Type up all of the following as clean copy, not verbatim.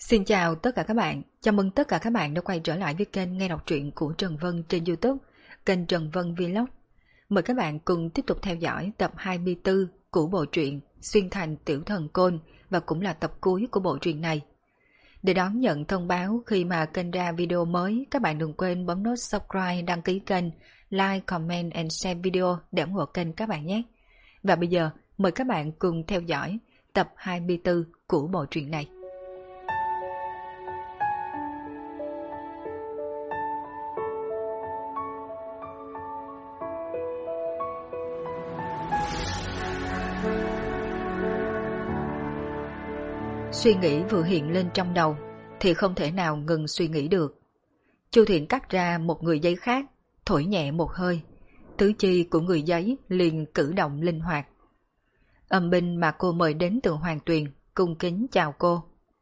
Xin chào tất cả các bạn, chào mừng tất cả các bạn đã quay trở lại với kênh nghe đọc truyện của Trần Vân trên YouTube, kênh Trần Vân Vlog. Mời các bạn cùng tiếp tục theo dõi tập 24 của bộ truyện Xuyên Thành Tiểu Thần Côn và cũng là tập cuối của bộ truyện này. Để đón nhận thông báo khi mà kênh ra video mới, các bạn đừng quên bấm nút subscribe, đăng ký kênh, like, comment and share video để ủng hộ kênh các bạn nhé. Và bây giờ, mời các bạn cùng theo dõi tập 24 của bộ truyện này. Suy nghĩ vừa hiện lên trong đầu thì không thể nào ngừng suy nghĩ được. Chu Thiện cắt ra một người giấy khác, thổi nhẹ một hơi, tứ chi của người giấy liền cử động linh hoạt. Âm binh mà cô mời đến từ Hoàng Tuyền cung kính chào cô.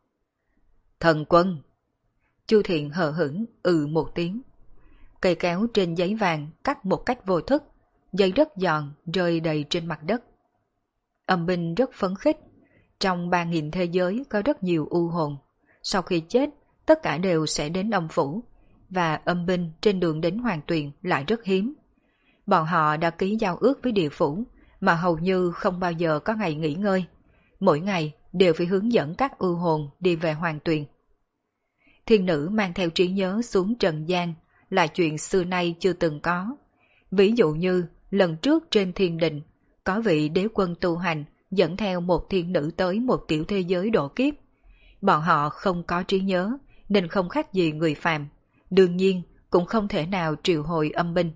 Thần quân. Chu Thiện hờ hững một tiếng. Cây kéo trên giấy vàng cắt một cách vô thức, giấy rất giòn rơi đầy trên mặt đất. Âm binh rất phấn khích. Trong 3.000 thế giới có rất nhiều u hồn. Sau khi chết, tất cả đều sẽ đến âm phủ, và âm binh trên đường đến Hoàng Tuyền lại rất hiếm. Bọn họ đã ký giao ước với địa phủ, mà hầu như không bao giờ có ngày nghỉ ngơi. Mỗi ngày đều phải hướng dẫn các u hồn đi về Hoàng Tuyền. Thiên nữ mang theo trí nhớ xuống trần gian là chuyện xưa nay chưa từng có. Ví dụ như lần trước trên thiên đình, có vị đế quân tu hành dẫn theo một thiên nữ tới một tiểu thế giới độ kiếp. Bọn họ không có trí nhớ nên không khác gì người phàm, đương nhiên cũng không thể nào triệu hồi âm binh.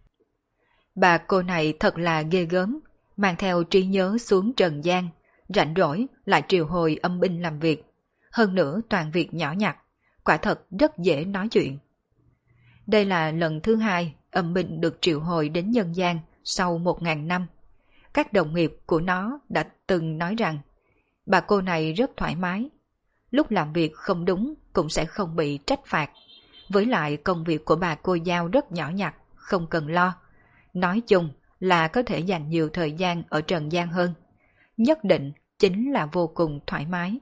Bà cô này thật là ghê gớm, mang theo trí nhớ xuống trần gian, rảnh rỗi lại triệu hồi âm binh làm việc. Hơn nữa toàn việc nhỏ nhặt, quả thật rất dễ nói chuyện. Đây là lần thứ hai âm binh được triệu hồi đến nhân gian sau 1.000 năm. Các đồng nghiệp của nó đã từng nói rằng bà cô này rất thoải mái. Lúc làm việc không đúng cũng sẽ không bị trách phạt. Với lại công việc của bà cô giao rất nhỏ nhặt, không cần lo. Nói chung là có thể dành nhiều thời gian ở trần gian hơn. Nhất định chính là vô cùng thoải mái.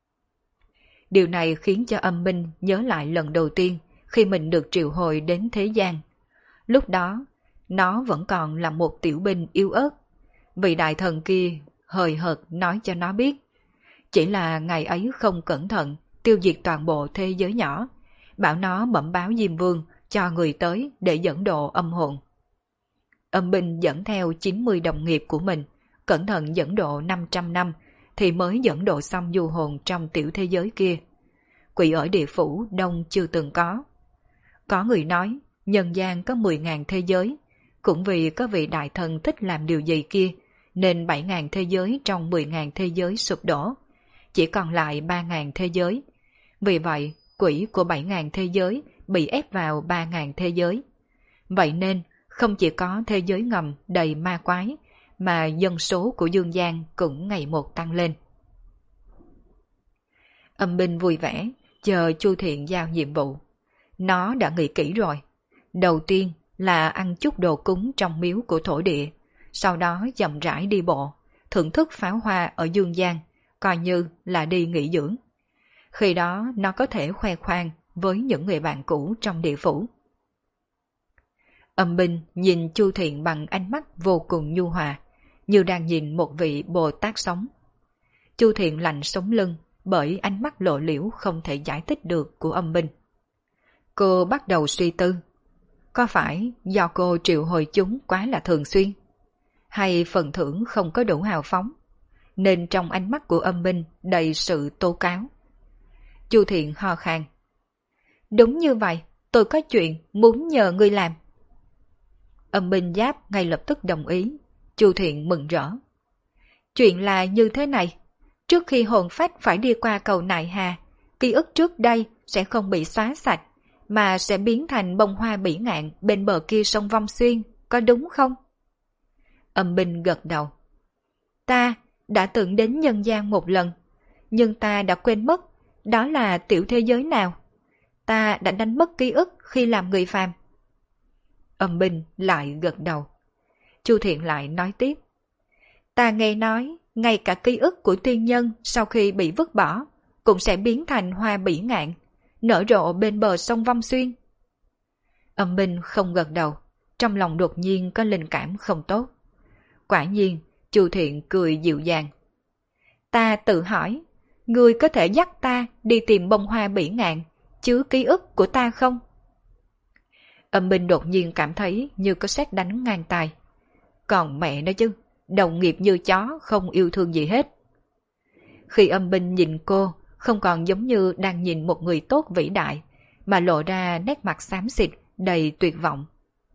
Điều này khiến cho âm binh nhớ lại lần đầu tiên khi mình được triệu hồi đến thế gian. Lúc đó, nó vẫn còn là một tiểu binh yếu ớt. Vị đại thần kia hời hợt nói cho nó biết. Chỉ là ngày ấy không cẩn thận tiêu diệt toàn bộ thế giới nhỏ, bảo nó bẩm báo Diêm Vương cho người tới để dẫn độ âm hồn. Âm binh dẫn theo 90 đồng nghiệp của mình, cẩn thận dẫn độ 500 năm thì mới dẫn độ xong du hồn trong tiểu thế giới kia. Quỷ ở địa phủ đông chưa từng có. Có người nói nhân gian có 10.000 thế giới, cũng vì có vị đại thần thích làm điều gì kia nên 7.000 thế giới trong 10.000 thế giới sụp đổ, chỉ còn lại 3.000 thế giới. Vì vậy, quỷ của 7.000 thế giới bị ép vào 3.000 thế giới. Vậy nên, không chỉ có thế giới ngầm đầy ma quái, mà dân số của dương gian cũng ngày một tăng lên. Âm binh vui vẻ, chờ Chu Thiện giao nhiệm vụ. Nó đã nghĩ kỹ rồi. Đầu tiên là ăn chút đồ cúng trong miếu của thổ địa, sau đó chậm rãi đi bộ, thưởng thức pháo hoa ở dương gian, coi như là đi nghỉ dưỡng. Khi đó nó có thể khoe khoang với những người bạn cũ trong địa phủ. Âm binh nhìn Chu Thiện bằng ánh mắt vô cùng nhu hòa, như đang nhìn một vị Bồ Tát sống. Chu Thiện lạnh sống lưng bởi ánh mắt lộ liễu không thể giải thích được của âm binh. Cô bắt đầu suy tư. Có phải do cô triệu hồi chúng quá là thường xuyên? Hay phần thưởng không có đủ hào phóng, nên trong ánh mắt của âm binh đầy sự tố cáo? Chu Thiện ho khan. Đúng như vậy, tôi có chuyện muốn nhờ ngươi làm. Âm binh giáp ngay lập tức đồng ý. Chu Thiện mừng rỡ. Chuyện là như thế này, trước khi hồn phách phải đi qua cầu Nại Hà, ký ức trước đây sẽ không bị xóa sạch, mà sẽ biến thành bông hoa bỉ ngạn bên bờ kia sông Vong Xuyên, có đúng không? Âm binh gật đầu. Ta đã từng đến nhân gian một lần, nhưng ta đã quên mất đó là tiểu thế giới nào. Ta đã đánh mất ký ức khi làm người phàm. Âm binh lại gật đầu. Chu Thiện lại nói tiếp. Ta nghe nói, ngay cả ký ức của tiên nhân sau khi bị vứt bỏ cũng sẽ biến thành hoa bỉ ngạn, nở rộ bên bờ sông Vong Xuyên. Âm binh không gật đầu, trong lòng đột nhiên có linh cảm không tốt. Quả nhiên, Chu Thiện cười dịu dàng. Ta tự hỏi, ngươi có thể dắt ta đi tìm bông hoa bỉ ngạn, chứa ký ức của ta không? Âm binh đột nhiên cảm thấy như có sét đánh ngang tai. Còn mẹ nó chứ, đồng nghiệp như chó không yêu thương gì hết. Khi âm binh nhìn cô, không còn giống như đang nhìn một người tốt vĩ đại, mà lộ ra nét mặt xám xịt, đầy tuyệt vọng.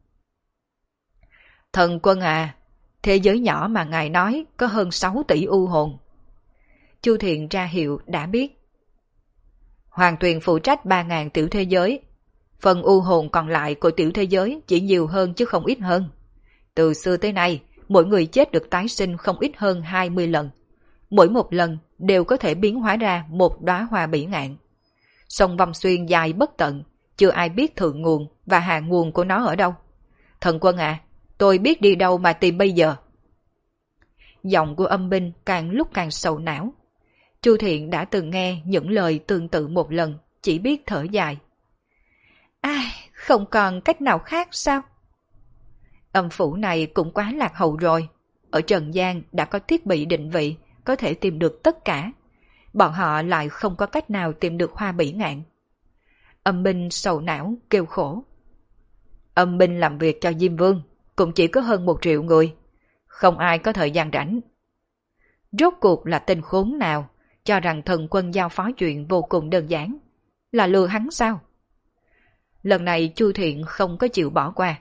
Thần quân à, thế giới nhỏ mà ngài nói có hơn 6 tỷ u hồn. Chu Thiện ra hiệu đã biết. Hoàng Tuyền phụ trách 3.000 tiểu thế giới. Phần u hồn còn lại của tiểu thế giới chỉ nhiều hơn chứ không ít hơn. Từ xưa tới nay, mỗi người chết được tái sinh không ít hơn 20 lần. Mỗi một lần đều có thể biến hóa ra một đóa hoa bỉ ngạn. Sông Vong Xuyên dài bất tận, chưa ai biết thượng nguồn và hạ nguồn của nó ở đâu. Thần quân à, tôi biết đi đâu mà tìm bây giờ. Giọng của âm binh càng lúc càng sầu não. Chu Thiện đã từng nghe những lời tương tự một lần, chỉ biết thở dài. Ai, không còn cách nào khác sao? Âm phủ này cũng quá lạc hậu rồi. Ở Trần gian đã có thiết bị định vị, có thể tìm được tất cả. Bọn họ lại không có cách nào tìm được hoa bỉ ngạn. Âm binh sầu não kêu khổ. Âm binh làm việc cho Diêm Vương cũng chỉ có hơn 1 triệu người. Không ai có thời gian rảnh. Rốt cuộc là tên khốn nào cho rằng thần quân giao phó chuyện vô cùng đơn giản. Là lừa hắn sao? Lần này Chu Thiện không có chịu bỏ qua.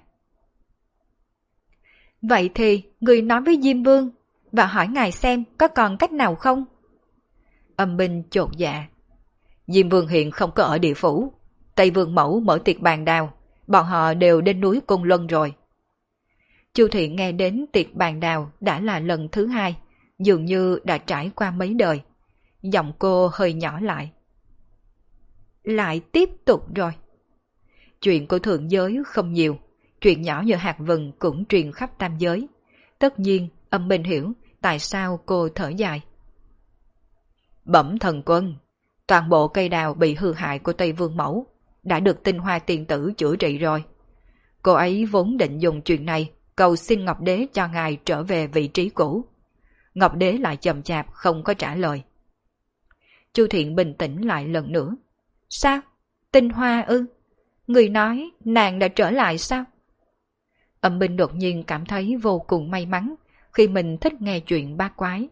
Vậy thì người nói với Diêm Vương và hỏi ngài xem có còn cách nào không? Âm binh chột dạ. Diêm Vương hiện không có ở địa phủ. Tây Vương Mẫu mở tiệc bàn đào, bọn họ đều đến núi Côn Luân rồi. Chu Thiện nghe đến tiệc bàn đào đã là lần thứ 2, dường như đã trải qua mấy đời. Giọng cô hơi nhỏ lại. Lại tiếp tục rồi. Chuyện của thượng giới không nhiều, chuyện nhỏ như hạt vừng cũng truyền khắp tam giới. Tất nhiên, âm binh hiểu tại sao cô thở dài. Bẩm thần quân, toàn bộ cây đào bị hư hại của Tây Vương Mẫu đã được tinh hoa tiền tử chữa trị rồi. Cô ấy vốn định dùng chuyện này cầu xin Ngọc Đế cho ngài trở về vị trí cũ. Ngọc Đế lại chậm chạp không có trả lời. Chu Thiện bình tĩnh lại lần nữa. Sao? Tinh hoa ư? Người nói nàng đã trở lại sao? Âm binh đột nhiên cảm thấy vô cùng may mắn khi mình thích nghe chuyện bát quái.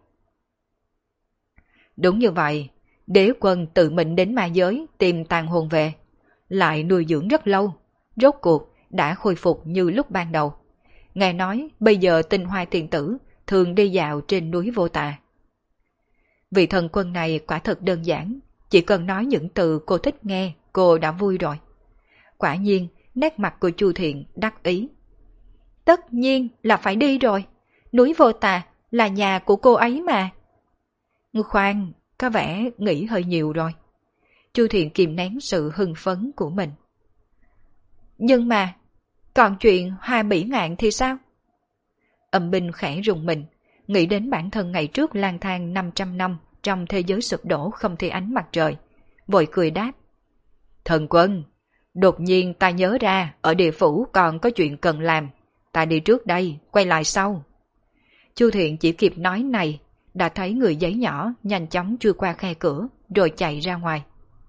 Đúng như vậy, đế quân tự mình đến ma giới tìm tàn hồn về, lại nuôi dưỡng rất lâu, rốt cuộc đã khôi phục như lúc ban đầu. Nghe nói bây giờ tinh hoa tiền tử thường đi dạo trên núi Vô Tà. Vị thần quân này quả thật đơn giản, chỉ cần nói những từ cô thích nghe, cô đã vui rồi. Quả nhiên, nét mặt của Chu Thiện đắc ý. Tất nhiên là phải đi rồi, núi Vô Tà là nhà của cô ấy mà. Khoan, có vẻ nghĩ hơi nhiều rồi. Chu Thiện kìm nén sự hưng phấn của mình. Nhưng mà, còn chuyện hoa bỉ ngạn thì sao? Âm binh khẽ rùng mình, nghĩ đến bản thân ngày trước lang thang 500 năm trong thế giới sụp đổ không thấy ánh mặt trời. Vội cười đáp. Thần quân, đột nhiên ta nhớ ra ở địa phủ còn có chuyện cần làm. Ta đi trước đây, quay lại sau. Chu Thiện chỉ kịp nói này, đã thấy người giấy nhỏ nhanh chóng chui qua khe cửa, rồi chạy ra ngoài.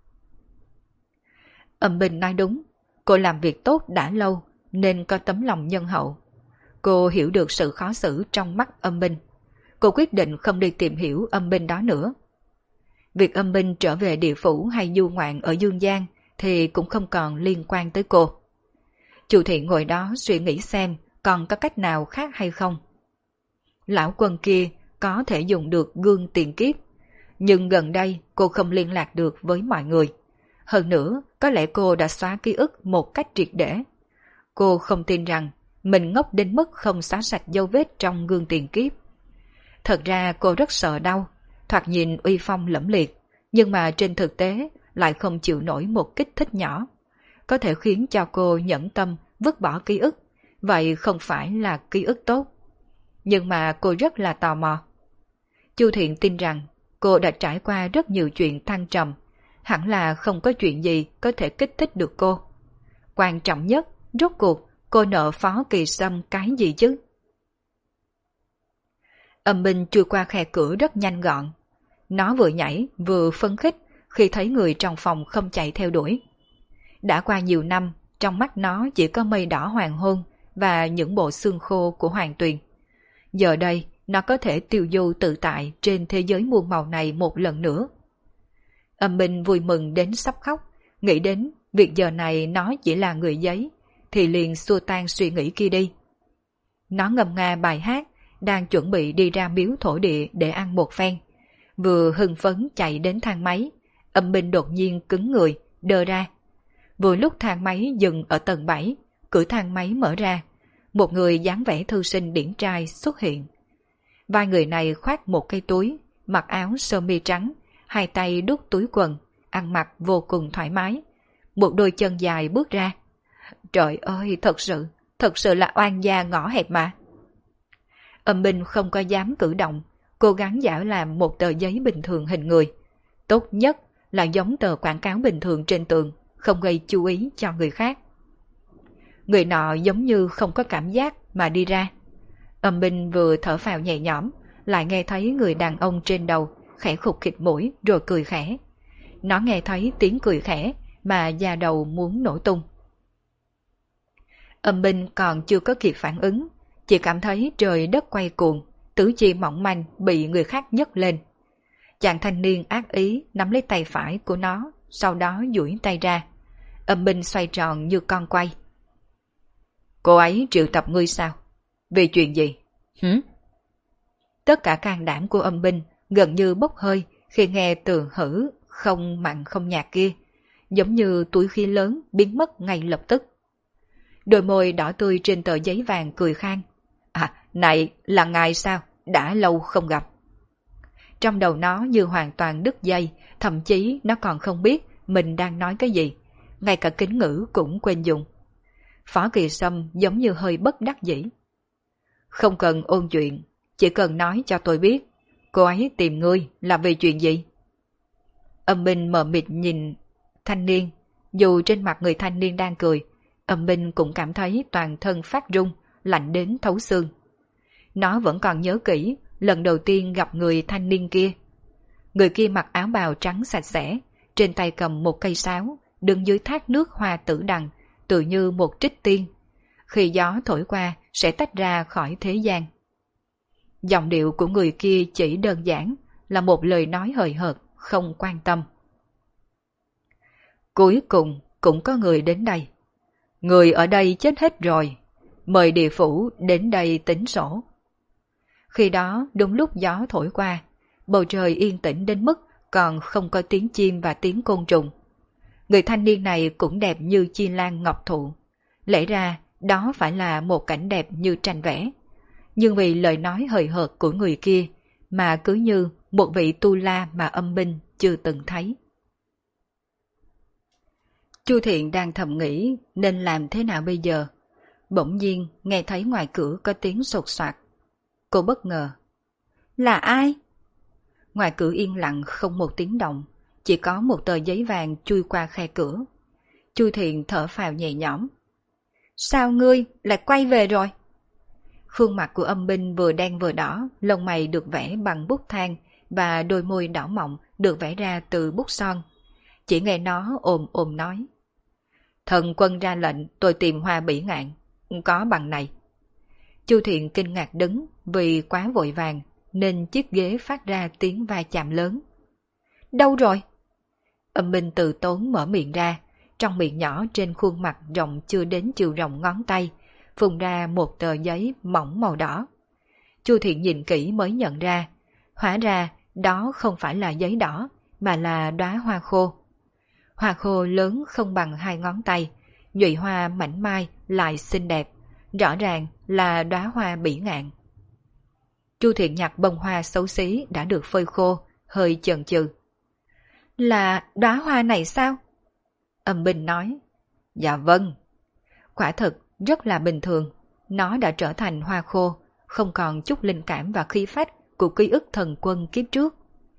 Âm binh nói đúng, cô làm việc tốt đã lâu, nên có tấm lòng nhân hậu. Cô hiểu được sự khó xử trong mắt âm binh. Cô quyết định không đi tìm hiểu âm binh đó nữa. Việc âm binh trở về địa phủ hay du ngoạn ở Dương Gian thì cũng không còn liên quan tới cô. Chu Thiện ngồi đó suy nghĩ xem còn có cách nào khác hay không. Lão quân kia có thể dùng được gương tiền kiếp, nhưng gần đây cô không liên lạc được với mọi người. Hơn nữa, có lẽ cô đã xóa ký ức một cách triệt để. Cô không tin rằng mình ngốc đến mức không xóa sạch dấu vết trong gương tiền kiếp. Thật ra cô rất sợ đau, thoạt nhìn uy phong lẫm liệt, nhưng mà trên thực tế lại không chịu nổi một kích thích nhỏ. Có thể khiến cho cô nhẫn tâm vứt bỏ ký ức, vậy không phải là ký ức tốt. Nhưng mà cô rất là tò mò. Chu Thiện tin rằng cô đã trải qua rất nhiều chuyện thăng trầm, hẳn là không có chuyện gì có thể kích thích được cô. Quan trọng nhất, rốt cuộc, cô nợ Phó Kỳ Sâm cái gì chứ? Âm binh chui qua khe cửa rất nhanh gọn. Nó vừa nhảy vừa phấn khích khi thấy người trong phòng không chạy theo đuổi. Đã qua nhiều năm, trong mắt nó chỉ có mây đỏ hoàng hôn và những bộ xương khô của Hoàng Tuyền. Giờ đây, nó có thể tiêu du tự tại trên thế giới muôn màu này một lần nữa. Âm binh vui mừng đến sắp khóc, nghĩ đến việc giờ này nó chỉ là người giấy, thì liền xua tan suy nghĩ kia đi. Nó ngâm nga bài hát, đang chuẩn bị đi ra miếu thổ địa để ăn một phen. Vừa hưng phấn chạy đến thang máy, âm binh đột nhiên cứng người, đơ ra. Vừa lúc thang máy dừng ở tầng 7, cửa thang máy mở ra, một người dáng vẻ thư sinh điển trai xuất hiện. Vai người này khoác một cây túi, mặc áo sơ mi trắng, hai tay đút túi quần, ăn mặc vô cùng thoải mái. Một đôi chân dài bước ra. Trời ơi, thật sự là oan gia ngõ hẹp mà. Âm binh không có dám cử động, cố gắng giả làm một tờ giấy bình thường hình người. Tốt nhất là giống tờ quảng cáo bình thường trên tường, không gây chú ý cho người khác. Người nọ giống như không có cảm giác mà đi ra. Âm binh vừa thở phào nhẹ nhõm, lại nghe thấy người đàn ông trên đầu khẽ khục khịt mũi rồi cười khẽ. Nó nghe thấy tiếng cười khẽ mà da đầu muốn nổ tung. Âm binh còn chưa có kịp phản ứng, chỉ cảm thấy trời đất quay cuồng, tứ chi mỏng manh bị người khác nhấc lên. Chàng thanh niên ác ý nắm lấy tay phải của nó, sau đó duỗi tay ra. Âm binh xoay tròn như con quay. Cô ấy triệu tập ngươi sao? Vì chuyện gì? Tất cả can đảm của âm binh gần như bốc hơi khi nghe từ hử không mặn không nhạt kia, giống như túi khí lớn biến mất ngay lập tức. Đôi môi đỏ tươi trên tờ giấy vàng cười khang. À, này là ngài sao? Đã lâu không gặp. Trong đầu nó như hoàn toàn đứt dây, thậm chí nó còn không biết mình đang nói cái gì, ngay cả kính ngữ cũng quên dùng. Phó Kỳ Sâm giống như hơi bất đắc dĩ. Không cần ôn chuyện, chỉ cần nói cho tôi biết, cô ấy tìm ngươi là vì chuyện gì? Âm binh mờ mịt nhìn thanh niên, dù trên mặt người thanh niên đang cười, âm binh cũng cảm thấy toàn thân phát run, lạnh đến thấu xương. Nó vẫn còn nhớ kỹ lần đầu tiên gặp người thanh niên kia. Người kia mặc áo bào trắng sạch sẽ, trên tay cầm một cây sáo, đứng dưới thác nước hoa tử đằng, tự như một trích tiên. Khi gió thổi qua sẽ tách ra khỏi thế gian. Giọng điệu của người kia chỉ đơn giản là một lời nói hời hợt, không quan tâm. Cuối cùng cũng có người đến đây. Người ở đây chết hết rồi, mời địa phủ đến đây tính sổ. Khi đó đúng lúc gió thổi qua, bầu trời yên tĩnh đến mức còn không có tiếng chim và tiếng côn trùng. Người thanh niên này cũng đẹp như chi lan ngọc thụ. Lẽ ra đó phải là một cảnh đẹp như tranh vẽ. Nhưng vì lời nói hời hợt của người kia mà cứ như một vị tu la mà âm binh chưa từng thấy. Chu Thiện đang thầm nghĩ nên làm thế nào bây giờ. Bỗng nhiên nghe thấy ngoài cửa có tiếng sột soạt. Cô bất ngờ. Là ai? Ngoài cửa yên lặng không một tiếng động, chỉ có một tờ giấy vàng chui qua khe cửa. Chu Thiện thở phào nhẹ nhõm. Sao ngươi lại quay về rồi? Khuôn mặt của âm binh vừa đen vừa đỏ, lông mày được vẽ bằng bút than và đôi môi đỏ mọng được vẽ ra từ bút son. Chỉ nghe nó ồm ồm nói. Thần quân ra lệnh tôi tìm hoa bỉ ngạn, có bằng này. Chu Thiện kinh ngạc đứng vì quá vội vàng nên chiếc ghế phát ra tiếng va chạm lớn. Đâu rồi? Âm binh từ tốn mở miệng ra, trong miệng nhỏ trên khuôn mặt rộng chưa đến chiều rộng ngón tay, phun ra một tờ giấy mỏng màu đỏ. Chu Thiện nhìn kỹ mới nhận ra, hóa ra đó không phải là giấy đỏ, mà là đóa hoa khô. Hoa khô lớn không bằng hai ngón tay, nhụy hoa mảnh mai lại xinh đẹp, rõ ràng là đóa hoa bỉ ngạn. Chu Thiện nhặt bông hoa xấu xí đã được phơi khô, hơi chần chừ. Là đóa hoa này sao? Âm binh nói. Dạ vâng. Quả thực rất là bình thường, nó đã trở thành hoa khô, không còn chút linh cảm và khí phách của ký ức thần quân kiếp trước.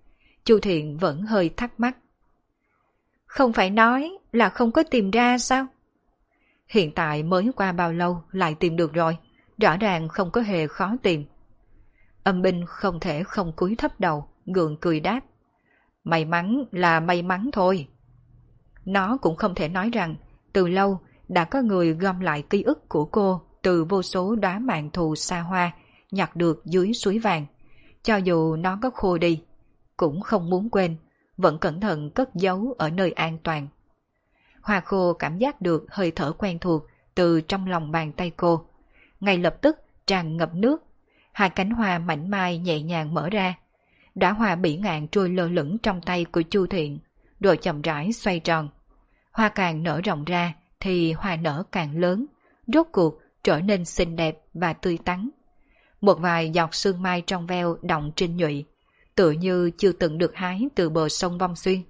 Chu Thiện vẫn hơi thắc mắc. Không phải nói là không có tìm ra sao? Hiện tại mới qua bao lâu lại tìm được rồi, rõ ràng không có hề khó tìm. Âm binh không thể không cúi thấp đầu, gượng cười đáp. May mắn là may mắn thôi. Nó cũng không thể nói rằng từ lâu đã có người gom lại ký ức của cô từ vô số đóa mạn thù xa hoa nhặt được dưới suối vàng. Cho dù nó có khô đi, cũng không muốn quên, vẫn cẩn thận cất giấu ở nơi an toàn. Hoa khô cảm giác được hơi thở quen thuộc từ trong lòng bàn tay cô. Ngay lập tức tràn ngập nước, hai cánh hoa mảnh mai nhẹ nhàng mở ra. Đóa hoa bỉ ngạn trôi lơ lửng trong tay của Chu Thiện, rồi chậm rãi xoay tròn. Hoa càng nở rộng ra thì hoa nở càng lớn, rốt cuộc trở nên xinh đẹp và tươi tắn. Một vài giọt sương mai trong veo đọng trên nhụy, tựa như chưa từng được hái từ bờ sông Vong Xuyên.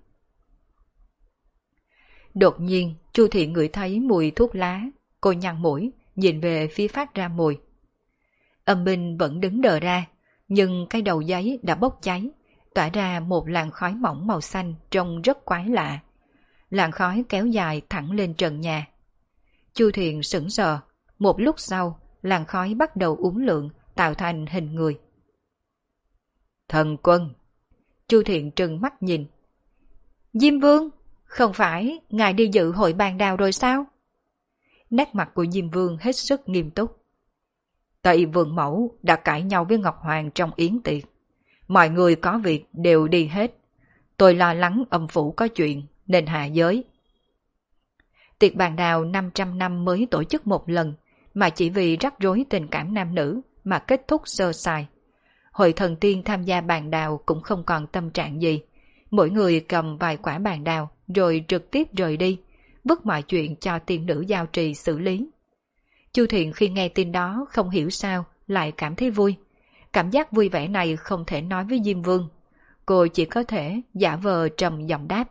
Đột nhiên, Chu Thiện ngửi thấy mùi thuốc lá, cô nhăn mũi, nhìn về phía phát ra mùi. Âm binh vẫn đứng đờ ra, nhưng cái đầu giấy đã bốc cháy, tỏa ra một làn khói mỏng màu xanh trông rất quái lạ. Làn khói kéo dài thẳng lên trần nhà. Chu Thiện sững sờ, một lúc sau, làn khói bắt đầu uốn lượn, tạo thành hình người. Thần Quân! Chu Thiện trừng mắt nhìn. Diêm Vương! Không phải ngài đi dự hội bàn đào rồi sao? Nét mặt của Diêm Vương hết sức nghiêm túc. Tây Vương Mẫu đã cãi nhau với Ngọc Hoàng trong yến tiệc. Mọi người có việc đều đi hết. Tôi lo lắng âm phủ có chuyện nên hạ giới. Tiệc bàn đào 500 năm mới tổ chức một lần, mà chỉ vì rắc rối tình cảm nam nữ mà kết thúc sơ sài. Hội thần tiên tham gia bàn đào cũng không còn tâm trạng gì. Mỗi người cầm vài quả bàn đào rồi trực tiếp rời đi, vứt mọi chuyện cho tiên nữ giao trì xử lý. Chu Thiện khi nghe tin đó không hiểu sao lại cảm thấy vui. Cảm giác vui vẻ này không thể nói với Diêm Vương. Cô chỉ có thể giả vờ trầm giọng đáp.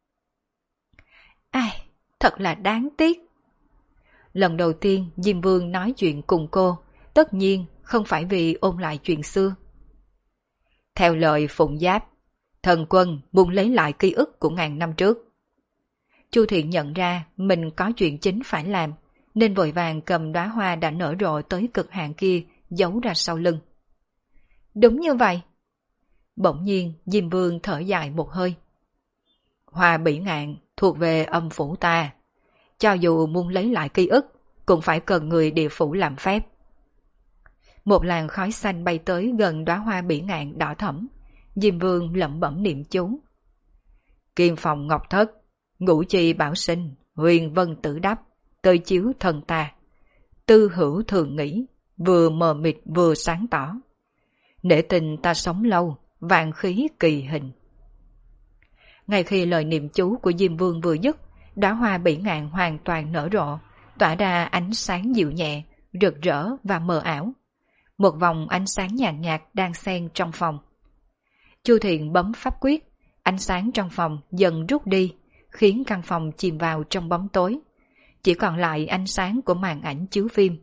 Ai, thật là đáng tiếc. Lần đầu tiên Diêm Vương nói chuyện cùng cô, tất nhiên không phải vì ôn lại chuyện xưa. Theo lời Phụng Giáp, Thần Quân muốn lấy lại ký ức của ngàn năm trước. Chu Thiện nhận ra mình có chuyện chính phải làm, nên vội vàng cầm đóa hoa đã nở rộ tới cực hạn kia giấu ra sau lưng. Đúng như vậy. Bỗng nhiên Diêm Vương thở dài một hơi. Hoa bỉ ngạn thuộc về âm phủ ta. Cho dù muốn lấy lại ký ức, cũng phải cần người địa phủ làm phép. Một làn khói xanh bay tới gần đóa hoa bỉ ngạn đỏ thẫm. Diêm Vương lẩm bẩm niệm chú. Kim phòng ngọc thất, ngũ chi bảo sinh, huyền vân tử đắp, tơi chiếu thần ta. Tư hữu thường nghĩ, vừa mờ mịt vừa sáng tỏ. Nể tình ta sống lâu, vạn khí kỳ hình. Ngay khi lời niệm chú của Diêm Vương vừa dứt, đóa hoa bỉ ngạn hoàn toàn nở rộ, tỏa ra ánh sáng dịu nhẹ, rực rỡ và mờ ảo. Một vòng ánh sáng nhàn nhạt đang xen trong phòng. Chu Thiện bấm pháp quyết, ánh sáng trong phòng dần rút đi, khiến căn phòng chìm vào trong bóng tối. Chỉ còn lại ánh sáng của màn ảnh chiếu phim.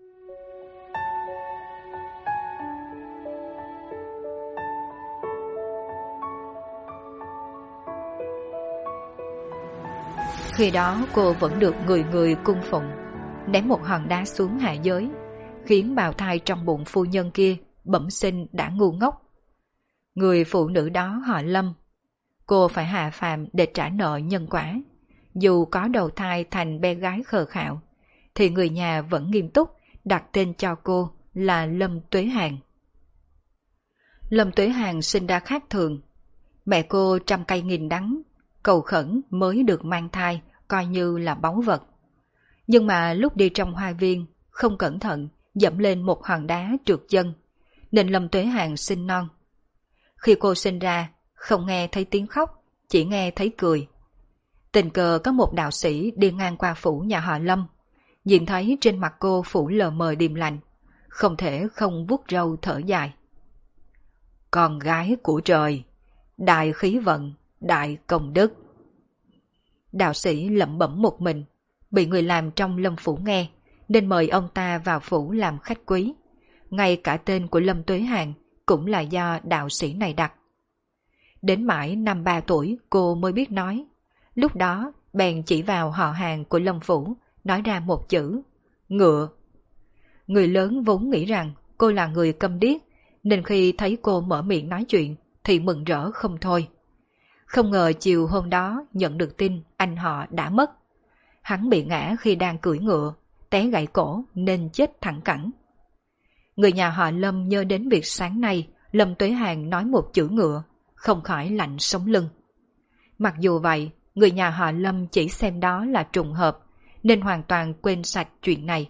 Khi đó cô vẫn được người người cung phụng, ném một hòn đá xuống hạ giới, khiến bào thai trong bụng phu nhân kia bẩm sinh đã ngu ngốc. Người phụ nữ đó họ Lâm. Cô phải hạ phàm để trả nợ nhân quả. Dù có đầu thai thành bé gái khờ khạo, thì người nhà vẫn nghiêm túc đặt tên cho cô là Lâm Tuế Hàn. Lâm Tuế Hàn sinh ra khác thường. Mẹ cô trăm cây nghìn đắng, cầu khẩn mới được mang thai, coi như là báu vật. Nhưng mà lúc đi trong hoa viên, không cẩn thận dẫm lên một hòn đá trượt chân, nên Lâm Tuế Hàn sinh non. Khi cô sinh ra, không nghe thấy tiếng khóc, chỉ nghe thấy cười. Tình cờ có một đạo sĩ đi ngang qua phủ nhà họ Lâm, nhìn thấy trên mặt cô phủ lờ mờ điềm lành, không thể không vuốt râu thở dài. Con gái của trời, đại khí vận, đại công đức. Đạo sĩ lẩm bẩm một mình, bị người làm trong Lâm phủ nghe, nên mời ông ta vào phủ làm khách quý. Ngay cả tên của Lâm Tuế Hàn cũng là do đạo sĩ này đặt. Đến mãi năm 3 tuổi cô mới biết nói. Lúc đó bèn chỉ vào họ hàng của Lâm Phủ, nói ra một chữ, ngựa. Người lớn vốn nghĩ rằng cô là người câm điếc, nên khi thấy cô mở miệng nói chuyện thì mừng rỡ không thôi. Không ngờ chiều hôm đó nhận được tin anh họ đã mất. Hắn bị ngã khi đang cưỡi ngựa, té gãy cổ nên chết thẳng cẳng. Người nhà họ Lâm nhớ đến việc sáng nay Lâm Tuế Hàng nói một chữ ngựa, không khỏi lạnh sống lưng. Mặc dù vậy, người nhà họ Lâm chỉ xem đó là trùng hợp, nên hoàn toàn quên sạch chuyện này.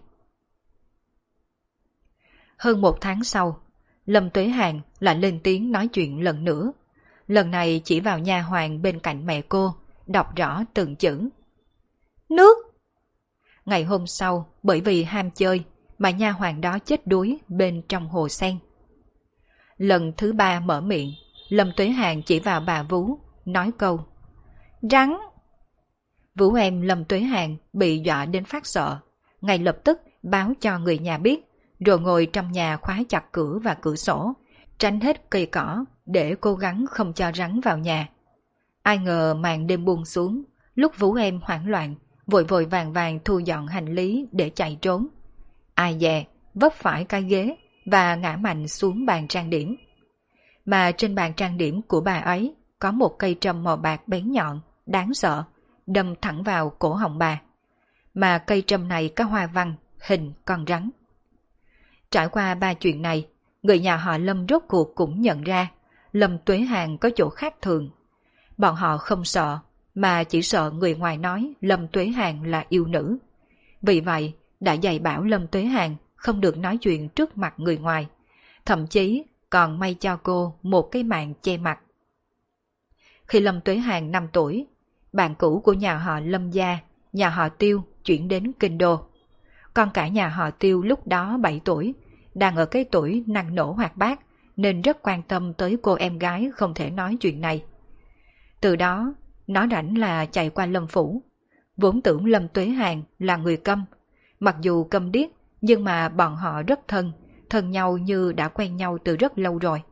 Hơn 1 tháng sau, Lâm Tuế Hàng lại lên tiếng nói chuyện lần nữa. Lần này chỉ vào nha hoàn bên cạnh mẹ cô, đọc rõ từng chữ. Nước! Ngày hôm sau, bởi vì ham chơi, mà nha hoàn đó chết đuối bên trong hồ sen. Lần thứ 3 mở miệng, Lâm Tuế Hàng chỉ vào bà Vú, nói câu, rắn! Vú em Lâm Tuế Hàng bị dọa đến phát sợ, ngay lập tức báo cho người nhà biết, rồi ngồi trong nhà khóa chặt cửa và cửa sổ, tránh hết cây cỏ để cố gắng không cho rắn vào nhà. Ai ngờ màn đêm buông xuống, lúc Vú em hoảng loạn, vội vội vàng vàng thu dọn hành lý để chạy trốn. Ai dè, vấp phải cái ghế và ngã mạnh xuống bàn trang điểm. Mà trên bàn trang điểm của bà ấy có một cây trâm màu bạc bén nhọn, đáng sợ, đâm thẳng vào cổ họng bà. Mà cây trâm này có hoa văn, hình con rắn. Trải qua 3 chuyện này, người nhà họ Lâm rốt cuộc cũng nhận ra Lâm Tuế Hàng có chỗ khác thường. Bọn họ không sợ, mà chỉ sợ người ngoài nói Lâm Tuế Hàng là yêu nữ. Vì vậy, đã dạy bảo Lâm Tuế Hàng không được nói chuyện trước mặt người ngoài, thậm chí còn may cho cô một cái màn che mặt. Khi Lâm Tuế Hàng 5 tuổi, bạn cũ của nhà họ Lâm gia, nhà họ Tiêu chuyển đến Kinh Đô. Con cả nhà họ Tiêu lúc đó 7 tuổi, đang ở cái tuổi năng nổ hoạt bát, nên rất quan tâm tới cô em gái không thể nói chuyện này. Từ đó, nó rảnh là chạy qua Lâm Phủ. Vốn tưởng Lâm Tuế Hàng là người câm. Mặc dù câm điếc, nhưng mà bọn họ rất thân nhau như đã quen nhau từ rất lâu rồi.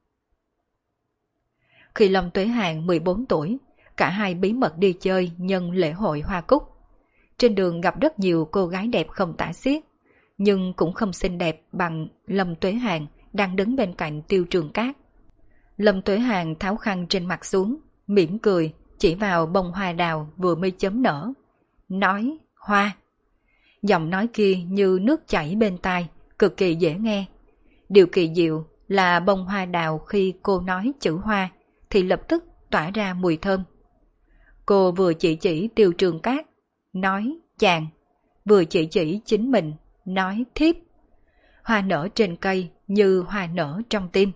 Khi Lâm Tuế Hàng 14 tuổi, cả hai bí mật đi chơi nhân lễ hội Hoa Cúc. Trên đường gặp rất nhiều cô gái đẹp không tả xiết, nhưng cũng không xinh đẹp bằng Lâm Tuế Hàng đang đứng bên cạnh Tiêu Trường Cát. Lâm Tuế Hàng tháo khăn trên mặt xuống, mỉm cười, chỉ vào bông hoa đào vừa mới chớm nở. Nói, hoa. Giọng nói kia như nước chảy bên tai, cực kỳ dễ nghe. Điều kỳ diệu là bông hoa đào khi cô nói chữ hoa thì lập tức tỏa ra mùi thơm. Cô vừa chỉ Tiêu Trường Cát, nói chàng, vừa chỉ chính mình, nói thiếp. Hoa nở trên cây như hoa nở trong tim.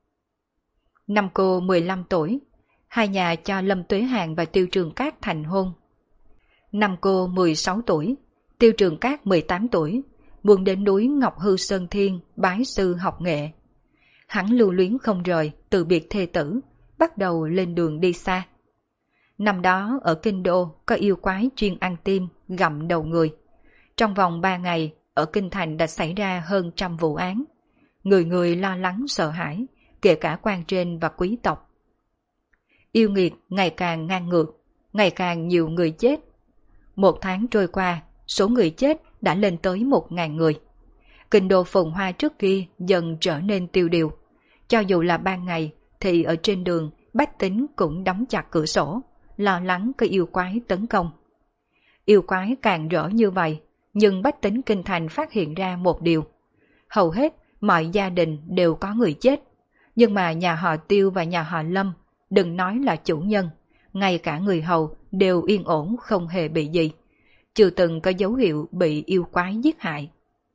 Năm cô 15 tuổi, hai nhà cho Lâm Tuế Hàng và Tiêu Trường Cát thành hôn. Năm cô 16 tuổi, Tiêu Trường Cát 18 tuổi, buông đến núi Ngọc Hư Sơn Thiên bái sư học nghệ. Hắn lưu luyến không rời, từ biệt thê tử, bắt đầu lên đường đi xa. Năm đó ở Kinh Đô có yêu quái chuyên ăn tim, gặm đầu người. Trong vòng 3 ngày, ở Kinh Thành đã xảy ra hơn 100 vụ án. Người người lo lắng sợ hãi, kể cả quan trên và quý tộc. Yêu nghiệt ngày càng ngang ngược, ngày càng nhiều người chết. 1 tháng trôi qua, số người chết đã lên tới 1.000 người. Kinh đô phồn hoa trước kia dần trở nên tiêu điều. Cho dù là ban ngày thì ở trên đường bách tính cũng đóng chặt cửa sổ, lo lắng có yêu quái tấn công. Yêu quái càng rỡ như vậy, nhưng bách tính kinh thành phát hiện ra một điều. Hầu hết mọi gia đình đều có người chết, nhưng mà nhà họ Tiêu và nhà họ Lâm, đừng nói là chủ nhân, ngay cả người hầu đều yên ổn không hề bị gì, chưa từng có dấu hiệu bị yêu quái giết hại.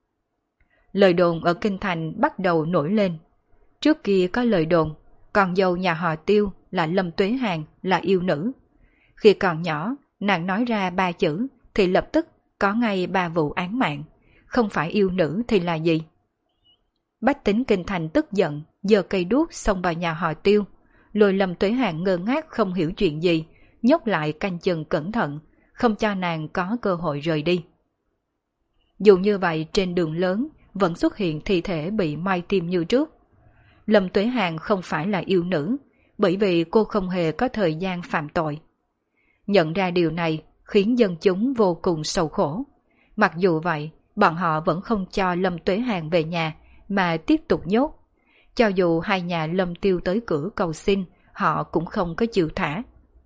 Lời đồn ở kinh thành bắt đầu nổi lên. Trước kia có lời đồn, con dâu nhà họ Tiêu là Lâm Tuế Hàng là yêu nữ. Khi còn nhỏ, nàng nói ra 3 chữ thì lập tức có ngay 3 vụ án mạng, không phải yêu nữ thì là gì? Bách tính kinh thành tức giận, giơ cây đuốc xông vào nhà họ Tiêu, lôi Lâm Tuế Hàng ngơ ngác không hiểu chuyện gì, nhốt lại canh chừng cẩn thận, không cho nàng có cơ hội rời đi. Dù như vậy trên đường lớn vẫn xuất hiện thi thể bị moi tim như trước. Lâm Tuế Hàng không phải là yêu nữ, bởi vì cô không hề có thời gian phạm tội. Nhận ra điều này khiến dân chúng vô cùng sầu khổ. Mặc dù vậy, bọn họ vẫn không cho Lâm Tuế Hàng về nhà mà tiếp tục nhốt. Cho dù hai nhà Lâm Tiêu tới cửa cầu xin, họ cũng không có chịu thả.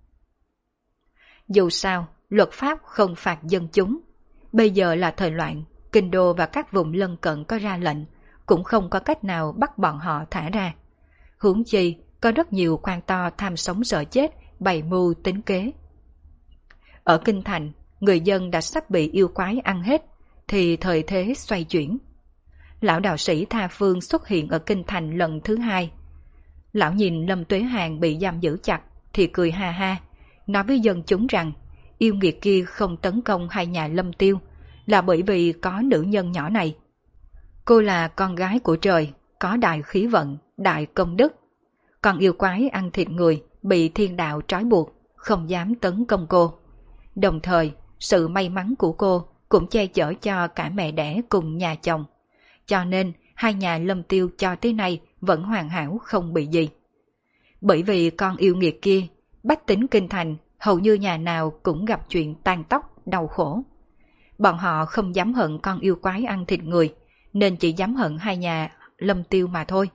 Dù sao, luật pháp không phạt dân chúng. Bây giờ là thời loạn, Kinh Đô và các vùng lân cận có ra lệnh, cũng không có cách nào bắt bọn họ thả ra. Huống chi, có rất nhiều quan to tham sống sợ chết, bày mưu tính kế. Ở Kinh Thành, người dân đã sắp bị yêu quái ăn hết, thì thời thế xoay chuyển. Lão đạo sĩ Tha Phương xuất hiện ở Kinh Thành lần thứ hai. Lão nhìn Lâm Tuế Hàng bị giam giữ chặt, thì cười ha ha, nói với dân chúng rằng yêu nghiệt kia không tấn công hai nhà Lâm Tiêu là bởi vì có nữ nhân nhỏ này. Cô là con gái của trời, có đại khí vận, đại công đức. Còn yêu quái ăn thịt người, bị thiên đạo trói buộc, không dám tấn công cô. Đồng thời, sự may mắn của cô cũng che chở cho cả mẹ đẻ cùng nhà chồng. Cho nên, hai nhà Lâm Tiêu cho tới nay vẫn hoàn hảo không bị gì. Bởi vì con yêu nghiệt kia, bách tính Kinh Thành hầu như nhà nào cũng gặp chuyện tan tóc, đau khổ. Bọn họ không dám hận con yêu quái ăn thịt người, nên chỉ dám hận hai nhà Lâm Tiêu mà thôi.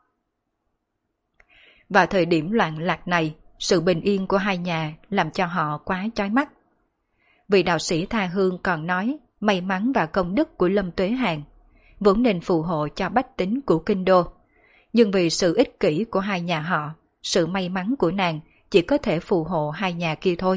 Vào thời điểm loạn lạc này, sự bình yên của hai nhà làm cho họ quá chói mắt. Vị đạo sĩ Tha Hương còn nói may mắn và công đức của Lâm Tuế Hàng vốn nên phù hộ cho bách tính của Kinh Đô. Nhưng vì sự ích kỷ của hai nhà họ, sự may mắn của nàng chỉ có thể phù hộ hai nhà kia thôi.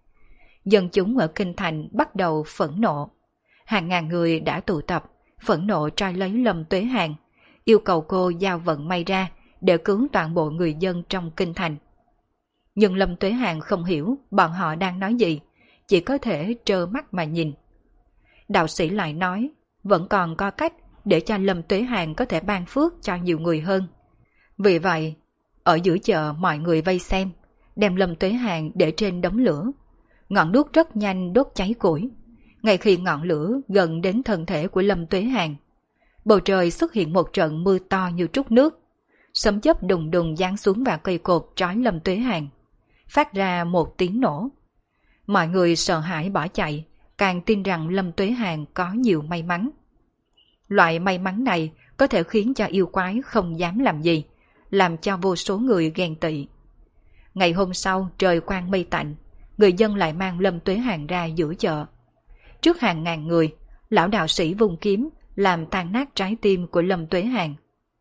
Dân chúng ở Kinh Thành bắt đầu phẫn nộ. Hàng ngàn người đã tụ tập, phẫn nộ trói lấy Lâm Tuế Hàng, yêu cầu cô giao vận may ra để cứu toàn bộ người dân trong Kinh Thành. Nhưng Lâm Tuế Hàng không hiểu bọn họ đang nói gì, chỉ có thể trơ mắt mà nhìn. Đạo sĩ lại nói, vẫn còn có cách để cho Lâm Tuế Hàng có thể ban phước cho nhiều người hơn. Vì vậy, ở giữa chợ mọi người vây xem, đem Lâm Tuế Hàng để trên đống lửa. Ngọn đuốc rất nhanh đốt cháy củi. Ngay khi ngọn lửa gần đến thân thể của Lâm Tuế Hàng, bầu trời xuất hiện một trận mưa to như trút nước. Sấm chớp đùng đùng giáng xuống vào cây cột trói Lâm Tuế Hàng, phát ra một tiếng nổ. Mọi người sợ hãi bỏ chạy, càng tin rằng Lâm Tuế Hàng có nhiều may mắn. Loại may mắn này có thể khiến cho yêu quái không dám làm gì, làm cho vô số người ghen tị. Ngày hôm sau trời quang mây tạnh, người dân lại mang Lâm Tuế Hàng ra giữa chợ. Trước hàng ngàn người, lão đạo sĩ vung kiếm làm tan nát trái tim của Lâm Tuế Hàng.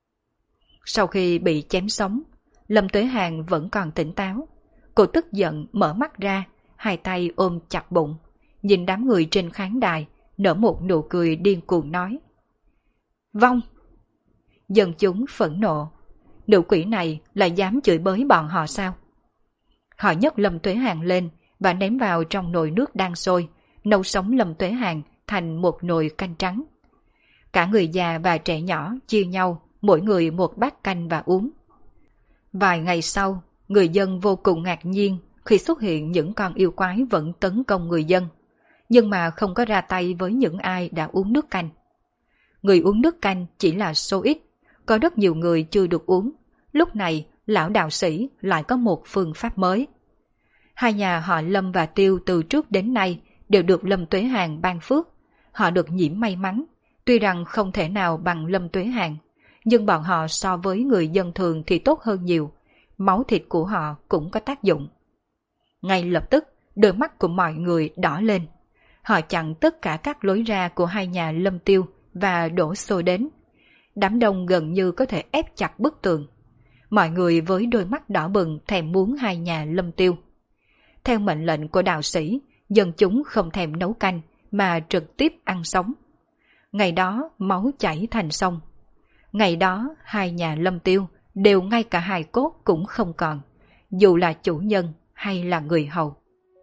Sau khi bị chém sống, Lâm Tuế Hàng vẫn còn tỉnh táo. Cô tức giận mở mắt ra, hai tay ôm chặt bụng, nhìn đám người trên khán đài, nở một nụ cười điên cuồng nói: Vong! Dân chúng phẫn nộ. Nữ quỷ này là dám chửi bới bọn họ sao? Họ nhấc Lâm Tuế Hàng lên và ném vào trong nồi nước đang sôi, nấu sống Lâm Tuế Hàng thành một nồi canh trắng. Cả người già và trẻ nhỏ chia nhau, mỗi người một bát canh và uống. Vài ngày sau, người dân vô cùng ngạc nhiên khi xuất hiện những con yêu quái vẫn tấn công người dân, nhưng mà không có ra tay với những ai đã uống nước canh. Người uống nước canh chỉ là số ít, có rất nhiều người chưa được uống. Lúc này, lão đạo sĩ lại có một phương pháp mới. Hai nhà họ Lâm và Tiêu từ trước đến nay đều được Lâm Tuế Hàng ban phước. Họ được nhiễm may mắn, tuy rằng không thể nào bằng Lâm Tuế Hàng, nhưng bọn họ so với người dân thường thì tốt hơn nhiều. Máu thịt của họ cũng có tác dụng. Ngay lập tức, đôi mắt của mọi người đỏ lên. Họ chặn tất cả các lối ra của hai nhà Lâm Tiêu và đổ xô đến. Đám đông gần như có thể ép chặt bức tường. Mọi người với đôi mắt đỏ bừng thèm muốn hai nhà Lâm Tiêu. Theo mệnh lệnh của đạo sĩ, dân chúng không thèm nấu canh mà trực tiếp ăn sống. Ngày đó máu chảy thành sông. Ngày đó hai nhà Lâm Tiêu đều ngay cả hài cốt cũng không còn, dù là chủ nhân hay là người hầu.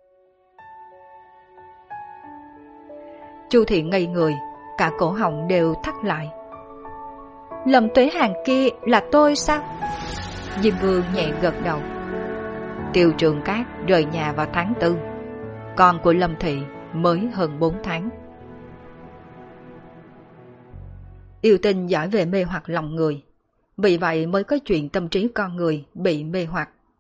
Chu Thị ngây người, cả cổ họng đều thắt lại. Lâm Tuế Hàng kia là tôi sao? Diêm Vương nhẹ gật đầu. Tiêu Trường Cát rời nhà vào tháng 4, con của Lâm Thị mới hơn 4 tháng. Yêu tinh giỏi về mê hoặc lòng người, vì vậy mới có chuyện tâm trí con người bị mê hoặc,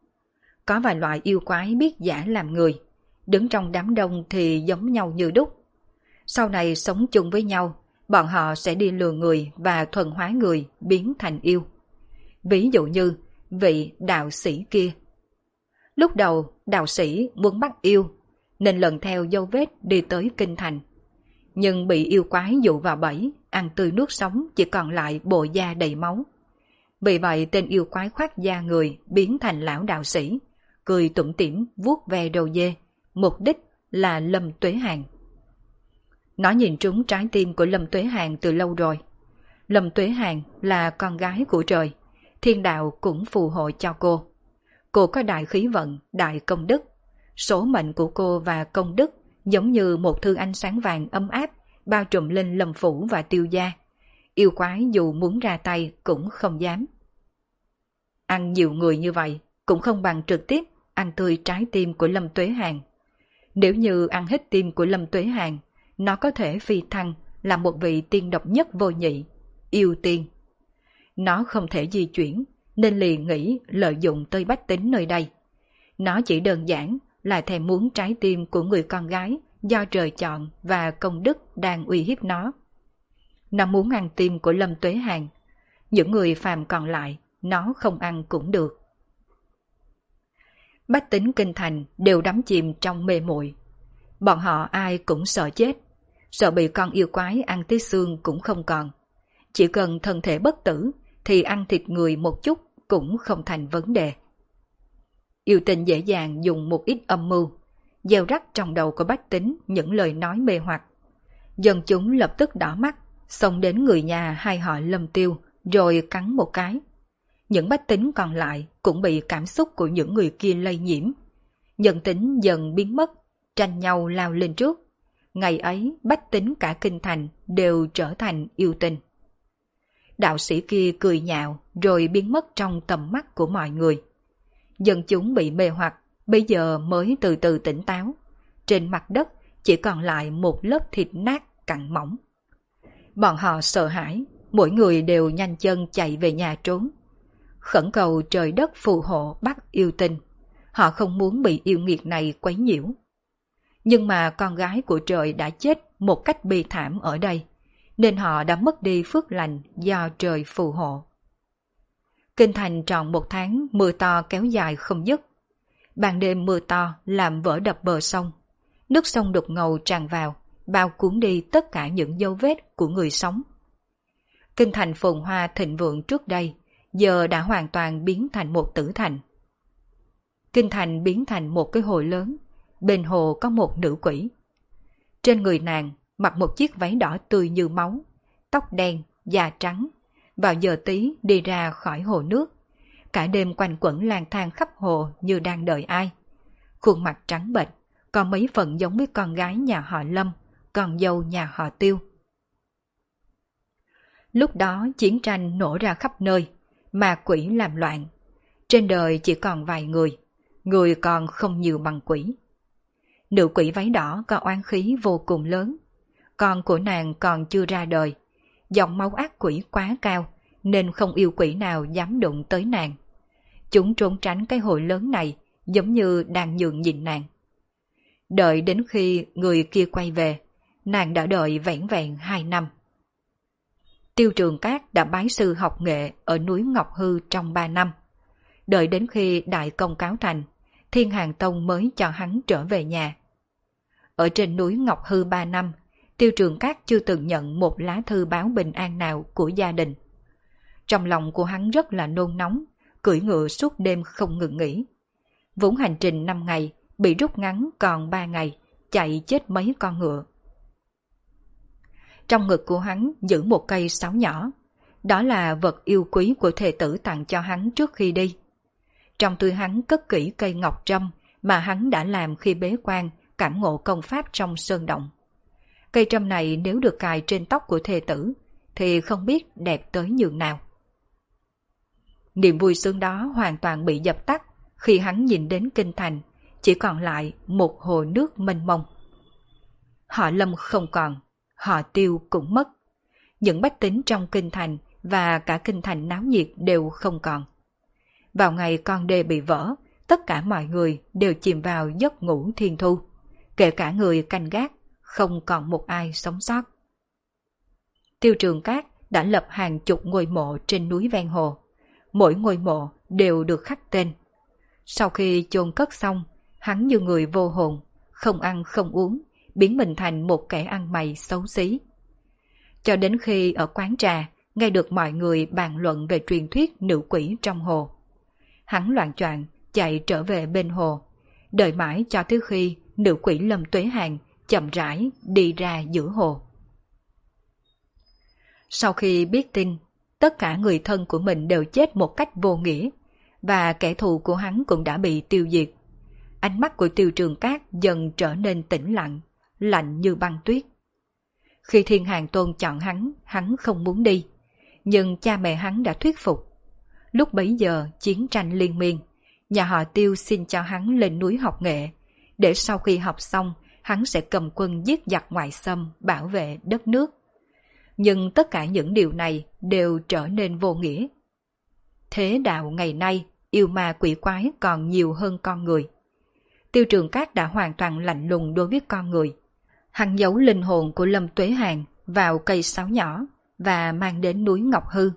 Có vài loại yêu quái biết giả làm người, đứng trong đám đông thì giống nhau như đúc. Sau này sống chung với nhau, bọn họ sẽ đi lừa người và thuần hóa người biến thành yêu. Ví dụ như vị đạo sĩ kia. Lúc đầu đạo sĩ muốn bắt yêu, nên lần theo dấu vết đi tới kinh thành. Nhưng bị yêu quái dụ vào bẫy, ăn tươi nuốt sống chỉ còn lại bộ da đầy máu. Vì vậy tên yêu quái khoác da người biến thành lão đạo sĩ, cười tủm tỉm vuốt ve đầu dê, mục đích là Lâm Tuế Hàn. Nó nhìn trúng trái tim của Lâm Tuế Hàn từ lâu rồi. Lâm Tuế Hàn là con gái của trời, thiên đạo cũng phù hộ cho cô. Cô có đại khí vận, đại công đức. Số mệnh của cô và công đức giống như một thư ánh sáng vàng ấm áp bao trùm lên Lâm Phủ và Tiêu gia. Yêu quái dù muốn ra tay cũng không dám. Ăn nhiều người như vậy cũng không bằng trực tiếp ăn tươi trái tim của Lâm Tuế Hàn. Nếu như ăn hết tim của Lâm Tuế Hàn, nó có thể phi thăng là một vị tiên độc nhất vô nhị, yêu tiên. Nó không thể di chuyển, nên liền nghĩ lợi dụng tới bách tính nơi đây. Nó chỉ đơn giản là thèm muốn trái tim của người con gái do trời chọn và công đức đang uy hiếp nó. Nó muốn ăn tim của Lâm Tuế Hàn. Những người phàm còn lại, nó không ăn cũng được. Bách tính kinh thành đều đắm chìm trong mê muội. Bọn họ ai cũng sợ chết, sợ bị con yêu quái ăn tới xương cũng không còn. Chỉ cần thân thể bất tử thì ăn thịt người một chút cũng không thành vấn đề. Yêu tình dễ dàng dùng một ít âm mưu, gieo rắc trong đầu của bách tính những lời nói mê hoặc. Dân chúng lập tức đỏ mắt, xông đến người nhà hai họ Lâm Tiêu rồi cắn một cái. Những bách tính còn lại cũng bị cảm xúc của những người kia lây nhiễm. Nhân tính dần biến mất, tranh nhau lao lên trước. Ngày ấy bách tính cả kinh thành đều trở thành yêu tình. Đạo sĩ kia cười nhạo rồi biến mất trong tầm mắt của mọi người. Dân chúng bị mê hoặc, bây giờ mới từ từ tỉnh táo. Trên mặt đất chỉ còn lại một lớp thịt nát cặn mỏng. Bọn họ sợ hãi, mỗi người đều nhanh chân chạy về nhà trốn. Khẩn cầu trời đất phù hộ bắt yêu tinh. Họ không muốn bị yêu nghiệt này quấy nhiễu. Nhưng mà con gái của trời đã chết một cách bi thảm ở đây, nên họ đã mất đi phước lành do trời phù hộ. Kinh thành tròn một tháng mưa to kéo dài không dứt. Ban đêm mưa to làm vỡ đập bờ sông. Nước sông đục ngầu tràn vào, bao cuốn đi tất cả những dấu vết của người sống. Kinh thành phồn hoa thịnh vượng trước đây, giờ đã hoàn toàn biến thành một tử thành. Kinh thành biến thành một cái hồ lớn, bên hồ có một nữ quỷ. Trên người nàng mặc một chiếc váy đỏ tươi như máu, tóc đen, da trắng, vào giờ tí đi ra khỏi hồ nước. Cả đêm quanh quẩn lang thang khắp hồ như đang đợi ai. Khuôn mặt trắng bệch, có mấy phần giống với con gái nhà họ Lâm, con dâu nhà họ Tiêu. Lúc đó chiến tranh nổ ra khắp nơi, ma quỷ làm loạn. Trên đời chỉ còn vài người, người còn không nhiều bằng quỷ. Nữ quỷ váy đỏ có oán khí vô cùng lớn. Con của nàng còn chưa ra đời. Dòng máu ác quỷ quá cao, nên không yêu quỷ nào dám đụng tới nàng. Chúng trốn tránh cái hồ lớn này, giống như đang nhường nhịn nàng. Đợi đến khi người kia quay về, nàng đã đợi vẻn vẹn 2 năm. Tiêu Trường Cát đã bái sư học nghệ ở núi Ngọc Hư trong 3 năm. Đợi đến khi đại công cáo thành, Thiên Hàng Tông mới cho hắn trở về nhà. Ở trên núi Ngọc Hư 3 năm, Tiêu Trường Cát chưa từng nhận một lá thư báo bình an nào của gia đình. Trong lòng của hắn rất là nôn nóng, cưỡi ngựa suốt đêm không ngừng nghỉ. Vốn hành trình 5 ngày, bị rút ngắn còn 3 ngày, chạy chết mấy con ngựa. Trong ngực của hắn giữ một cây sáo nhỏ, đó là vật yêu quý của thê tử tặng cho hắn trước khi đi. Trong túi hắn cất kỹ cây ngọc trâm mà hắn đã làm khi bế quan cảm ngộ công pháp trong sơn động. Cây trâm này nếu được cài trên tóc của thê tử thì không biết đẹp tới nhường nào. Niềm vui sướng đó hoàn toàn bị dập tắt khi hắn nhìn đến kinh thành, chỉ còn lại một hồ nước mênh mông. Họ Lâm không còn, họ Tiêu cũng mất. Những bách tính trong kinh thành và cả kinh thành náo nhiệt đều không còn. Vào ngày con đê bị vỡ, tất cả mọi người đều chìm vào giấc ngủ thiên thu, kể cả người canh gác, không còn một ai sống sót. Tiêu Trường Cát đã lập hàng chục ngôi mộ trên núi ven hồ, mỗi ngôi mộ đều được khắc tên. Sau khi chôn cất xong, hắn như người vô hồn, không ăn không uống, biến mình thành một kẻ ăn mày xấu xí. Cho đến khi ở quán trà, nghe được mọi người bàn luận về truyền thuyết nữ quỷ trong hồ. Hắn loạng choạng chạy trở về bên hồ, đợi mãi cho tới khi nữ quỷ Lâm Tuế Hàn chậm rãi đi ra giữa hồ. Sau khi biết tin, tất cả người thân của mình đều chết một cách vô nghĩa, và kẻ thù của hắn cũng đã bị tiêu diệt. Ánh mắt của Tiêu Trường Cát dần trở nên tĩnh lặng, lạnh như băng tuyết. Khi Thiên Hàng Tôn chọn hắn không muốn đi, nhưng cha mẹ hắn đã thuyết phục. Lúc bấy giờ chiến tranh liên miên, nhà họ Tiêu xin cho hắn lên núi học nghệ, để sau khi học xong, hắn sẽ cầm quân giết giặc ngoại xâm, bảo vệ đất nước. Nhưng tất cả những điều này đều trở nên vô nghĩa. Thế đạo ngày nay, yêu ma quỷ quái còn nhiều hơn con người. Tiêu Trường Cát đã hoàn toàn lạnh lùng đối với con người. Hắn giấu linh hồn của Lâm Tuế Hàn vào cây sáo nhỏ và mang đến núi Ngọc Hư.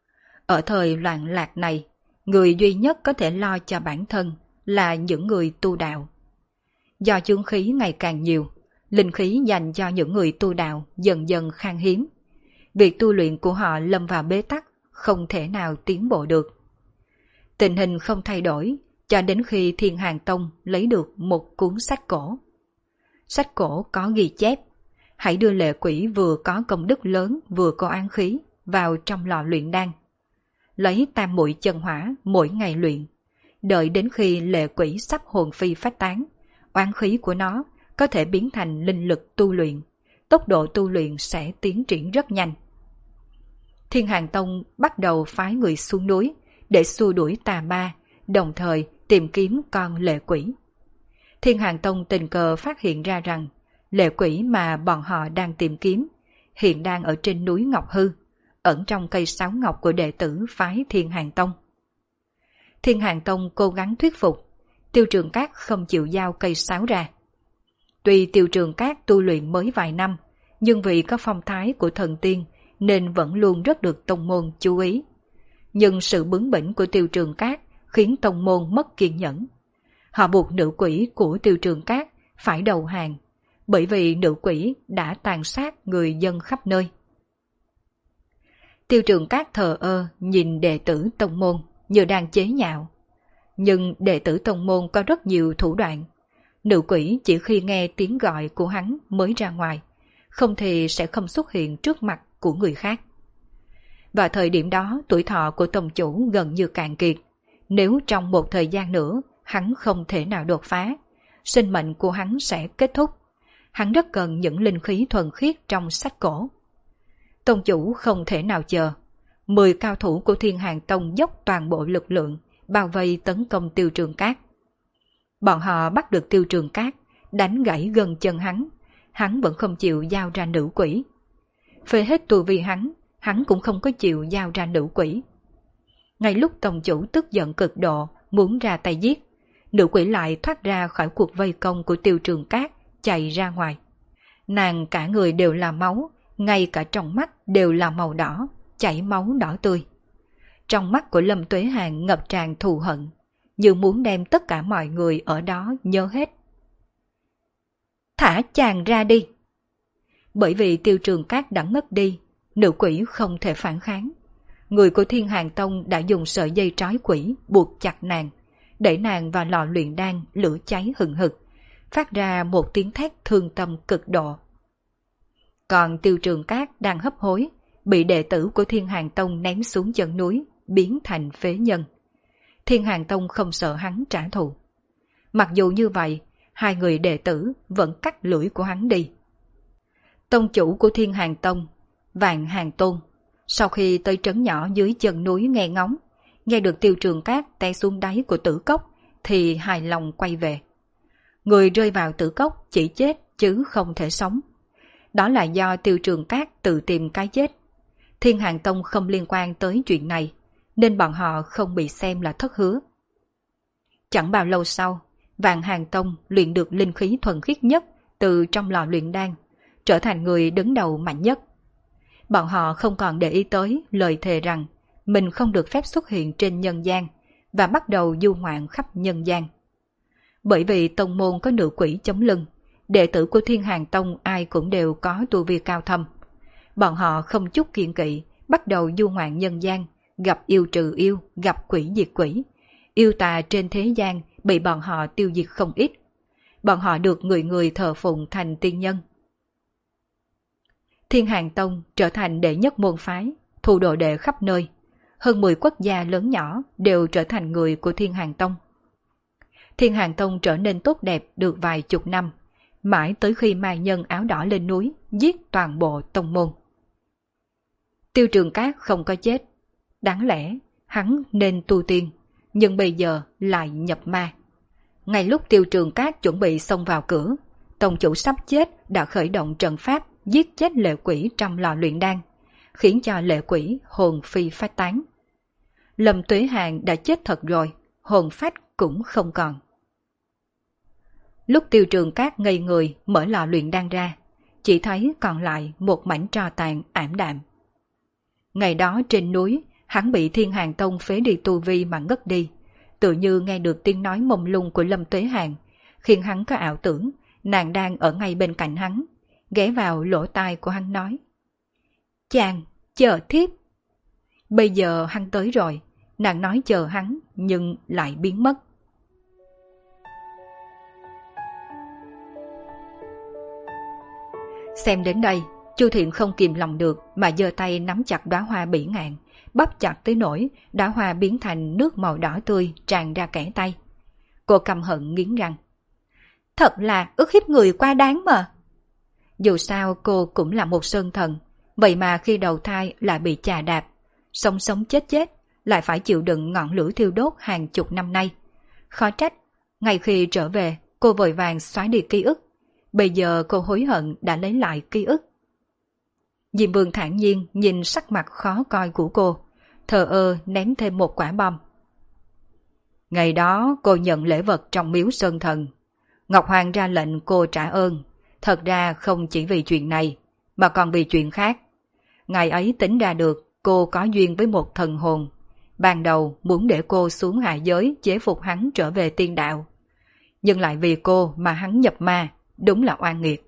Ở thời loạn lạc này, người duy nhất có thể lo cho bản thân là những người tu đạo. Do chướng khí ngày càng nhiều, linh khí dành cho những người tu đạo dần dần khan hiếm. Việc tu luyện của họ lâm vào bế tắc, không thể nào tiến bộ được. Tình hình không thay đổi cho đến khi Thiên Hàng Tông lấy được một cuốn sách cổ. Sách cổ có ghi chép, hãy đưa lệ quỷ vừa có công đức lớn vừa có oán khí vào trong lò luyện đan. Lấy tam muội chân hỏa mỗi ngày luyện, đợi đến khi lệ quỷ sắp hồn phi phách tán, oán khí của nó có thể biến thành linh lực tu luyện, tốc độ tu luyện sẽ tiến triển rất nhanh. Thiên Hàng Tông bắt đầu phái người xuống núi để xua đuổi tà ma, đồng thời tìm kiếm con lệ quỷ. Thiên Hàng Tông tình cờ phát hiện ra rằng lệ quỷ mà bọn họ đang tìm kiếm hiện đang ở trên núi Ngọc Hư, ẩn trong cây sáo ngọc của đệ tử phái Thiên Hàng Tông. Thiên Hàng Tông cố gắng thuyết phục, Tiêu Trường Cát không chịu giao cây sáo ra. Tuy Tiêu Trường Cát tu luyện mới vài năm, nhưng vì có phong thái của thần tiên nên vẫn luôn rất được tông môn chú ý. Nhưng sự bướng bỉnh của Tiêu Trường Cát khiến tông môn mất kiên nhẫn. Họ buộc nữ quỷ của Tiêu Trường Cát phải đầu hàng, bởi vì nữ quỷ đã tàn sát người dân khắp nơi. Tiêu Trường Cát thờ ơ nhìn đệ tử tông môn như đang chế nhạo. Nhưng đệ tử tông môn có rất nhiều thủ đoạn. Nữ quỷ chỉ khi nghe tiếng gọi của hắn mới ra ngoài, không thì sẽ không xuất hiện trước mặt của người khác. Và thời điểm đó tuổi thọ của tông chủ gần như cạn kiệt. Nếu trong một thời gian nữa hắn không thể nào đột phá, sinh mệnh của hắn sẽ kết thúc. Hắn rất cần những linh khí thuần khiết trong sách cổ. Tông chủ không thể nào chờ. 10 cao thủ của Thiên Hàng Tông dốc toàn bộ lực lượng bao vây tấn công Tiêu Trường Cát. Bọn họ bắt được Tiêu Trường Cát, đánh gãy gân chân hắn vẫn không chịu giao ra nữ quỷ. Phê hết tu vi hắn cũng không có chịu giao ra nữ quỷ. Ngay lúc tông chủ tức giận cực độ muốn ra tay giết, nữ quỷ lại thoát ra khỏi cuộc vây công của Tiêu Trường Cát, chạy ra ngoài. Nàng cả người đều là máu, ngay cả trong mắt đều là màu đỏ, chảy máu đỏ tươi. Trong mắt của Lâm Tuế Hàn ngập tràn thù hận, như muốn đem tất cả mọi người ở đó nhớ hết. Thả chàng ra đi! Bởi vì Tiêu Trường Cát đã ngất đi, nữ quỷ không thể phản kháng. Người của Thiên Hàng Tông đã dùng sợi dây trói quỷ buộc chặt nàng, đẩy nàng vào lò luyện đan lửa cháy hừng hực, phát ra một tiếng thét thương tâm cực độ. Còn Tiêu Trường Cát đang hấp hối, bị đệ tử của Thiên Hàng Tông ném xuống chân núi, biến thành phế nhân. Thiên Hàng Tông không sợ hắn trả thù. Mặc dù như vậy, hai người đệ tử vẫn cắt lưỡi của hắn đi. Tông chủ của Thiên Hàng Tông, Vạn Hàng Tôn, sau khi tới trấn nhỏ dưới chân núi nghe ngóng, nghe được Tiêu Trường Cát té xuống đáy của tử cốc, thì hài lòng quay về. Người rơi vào tử cốc chỉ chết chứ không thể sống. Đó là do Tiêu Trường Cát tự tìm cái chết. Thiên Hàng Tông không liên quan tới chuyện này, nên bọn họ không bị xem là thất hứa. Chẳng bao lâu sau, Vạn Hàng Tông luyện được linh khí thuần khiết nhất từ trong lò luyện đan, trở thành người đứng đầu mạnh nhất. Bọn họ không còn để ý tới lời thề rằng mình không được phép xuất hiện trên nhân gian và bắt đầu du ngoạn khắp nhân gian. Bởi vì tông môn có nữ quỷ chống lưng, đệ tử của Thiên Hàng Tông ai cũng đều có tu vi cao thâm. Bọn họ không chút kiêng kỵ, bắt đầu du ngoạn nhân gian, gặp yêu trừ yêu, gặp quỷ diệt quỷ. Yêu tà trên thế gian bị bọn họ tiêu diệt không ít. Bọn họ được người người thờ phụng thành tiên nhân. Thiên Hàng Tông trở thành đệ nhất môn phái, thu đồ đệ khắp nơi. Hơn 10 quốc gia lớn nhỏ đều trở thành người của Thiên Hàng Tông. Thiên Hàng Tông trở nên tốt đẹp được vài chục năm, mãi tới khi Mai Nhân áo đỏ lên núi, giết toàn bộ tông môn. Tiêu Trường Cát không có chết. Đáng lẽ, hắn nên tu tiên, nhưng bây giờ lại nhập ma. Ngay lúc Tiêu Trường Cát chuẩn bị xông vào cửa, tông chủ sắp chết đã khởi động trận pháp giết chết lệ quỷ trong lò luyện đan, khiến cho lệ quỷ hồn phi phách tán. Lâm Tuế Hàng đã chết thật rồi, hồn phách cũng không còn. Lúc Tiêu Trường Cát ngây người mở lò luyện đan ra, chỉ thấy còn lại một mảnh tro tàn ảm đạm. Ngày đó trên núi, hắn bị Thiên Hàng Tông phế đi tu vi mà ngất đi, tự như nghe được tiếng nói mông lung của Lâm Tuế Hàng, khiến hắn có ảo tưởng nàng đang ở ngay bên cạnh hắn, ghé vào lỗ tai của hắn nói: "Chàng, chờ thiếp." Bây giờ hắn tới rồi, nàng nói chờ hắn nhưng lại biến mất. Xem đến đây, Chu Thiện không kìm lòng được mà giơ tay nắm chặt đóa hoa bỉ ngạn, bắp chặt tới nỗi đóa hoa biến thành nước màu đỏ tươi tràn ra kẽ tay. Cô căm hận nghiến răng. Thật là ức hiếp người quá đáng mà. Dù sao cô cũng là một sơn thần, vậy mà khi đầu thai lại bị chà đạp, sống sống chết chết, lại phải chịu đựng ngọn lửa thiêu đốt hàng chục năm nay. Khó trách, ngay khi trở về, cô vội vàng xóa đi ký ức. Bây giờ cô hối hận đã lấy lại ký ức. Diêm Vương thản nhiên nhìn sắc mặt khó coi của cô, thờ ơ ném thêm một quả bom. Ngày đó cô nhận lễ vật trong miếu sơn thần. Ngọc Hoàng ra lệnh cô trả ơn, thật ra không chỉ vì chuyện này, mà còn vì chuyện khác. Ngày ấy tính ra được cô có duyên với một thần hồn. Ban đầu muốn để cô xuống hạ giới chế phục hắn trở về tiên đạo. Nhưng lại vì cô mà hắn nhập ma, đúng là oan nghiệt.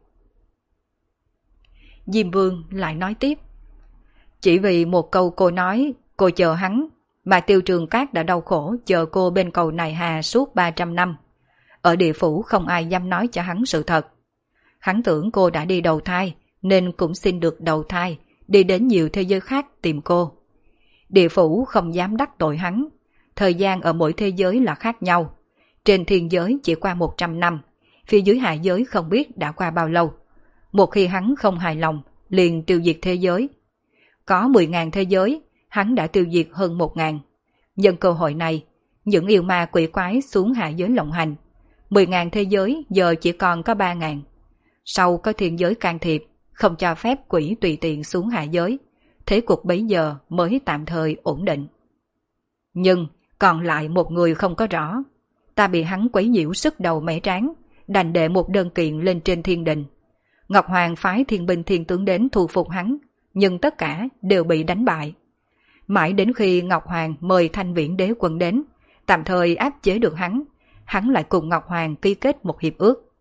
Diêm Vương lại nói tiếp. Chỉ vì một câu cô nói, cô chờ hắn, mà Tiêu Trường Cát đã đau khổ chờ cô bên cầu Nài Hà suốt 300 năm. Ở địa phủ không ai dám nói cho hắn sự thật. Hắn tưởng cô đã đi đầu thai, nên cũng xin được đầu thai, đi đến nhiều thế giới khác tìm cô. Địa phủ không dám đắc tội hắn, thời gian ở mỗi thế giới là khác nhau. Trên thiên giới chỉ qua 100 năm, phía dưới hạ giới không biết đã qua bao lâu. Một khi hắn không hài lòng, liền tiêu diệt thế giới. Có 10.000 thế giới, hắn đã tiêu diệt hơn 1.000. Nhân cơ hội này, những yêu ma quỷ quái xuống hạ giới lộng hành. 10.000 thế giới giờ chỉ còn có 3.000. Sau có thiên giới can thiệp, không cho phép quỷ tùy tiện xuống hạ giới. Thế cục bấy giờ mới tạm thời ổn định. Nhưng còn lại một người không có rõ. Ta bị hắn quấy nhiễu sức đầu mẻ tráng, đành đệ một đơn kiện lên trên thiên đình. Ngọc Hoàng phái thiên binh thiên tướng đến thu phục hắn, nhưng tất cả đều bị đánh bại. Mãi đến khi Ngọc Hoàng mời Thanh Viễn Đế quân đến, tạm thời áp chế được hắn lại cùng Ngọc Hoàng ký kết một hiệp ước.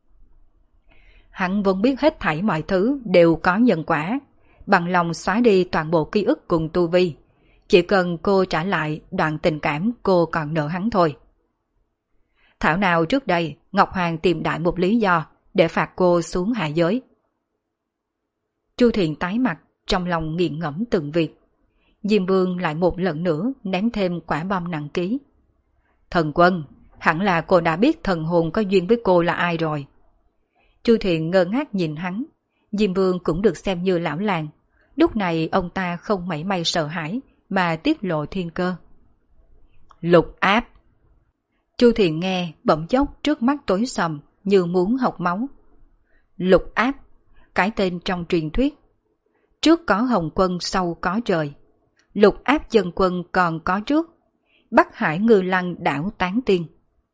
Hắn vốn biết hết thảy mọi thứ đều có nhân quả, bằng lòng xóa đi toàn bộ ký ức cùng tu vi. Chỉ cần cô trả lại đoạn tình cảm cô còn nợ hắn thôi. Thảo nào trước đây Ngọc Hoàng tìm đại một lý do để phạt cô xuống hạ giới. Chu Thiện tái mặt, trong lòng nghiền ngẫm từng việc. Diêm Vương lại một lần nữa ném thêm quả bom nặng ký. Thần quân, hẳn là cô đã biết thần hồn có duyên với cô là ai rồi. Chu Thiện ngơ ngác nhìn hắn. Diêm Vương cũng được xem như lão làng. Lúc này ông ta không mảy may sợ hãi mà tiết lộ thiên cơ. Lục áp. Chu Thiện nghe bỗng chốc trước mắt tối sầm như muốn học máu. Lục áp, cái tên trong truyền thuyết. Trước có Hồng Quân, sau có trời. Lục áp dân quân còn có trước. Bắc Hải Ngư Lăng đảo Tán Tiên.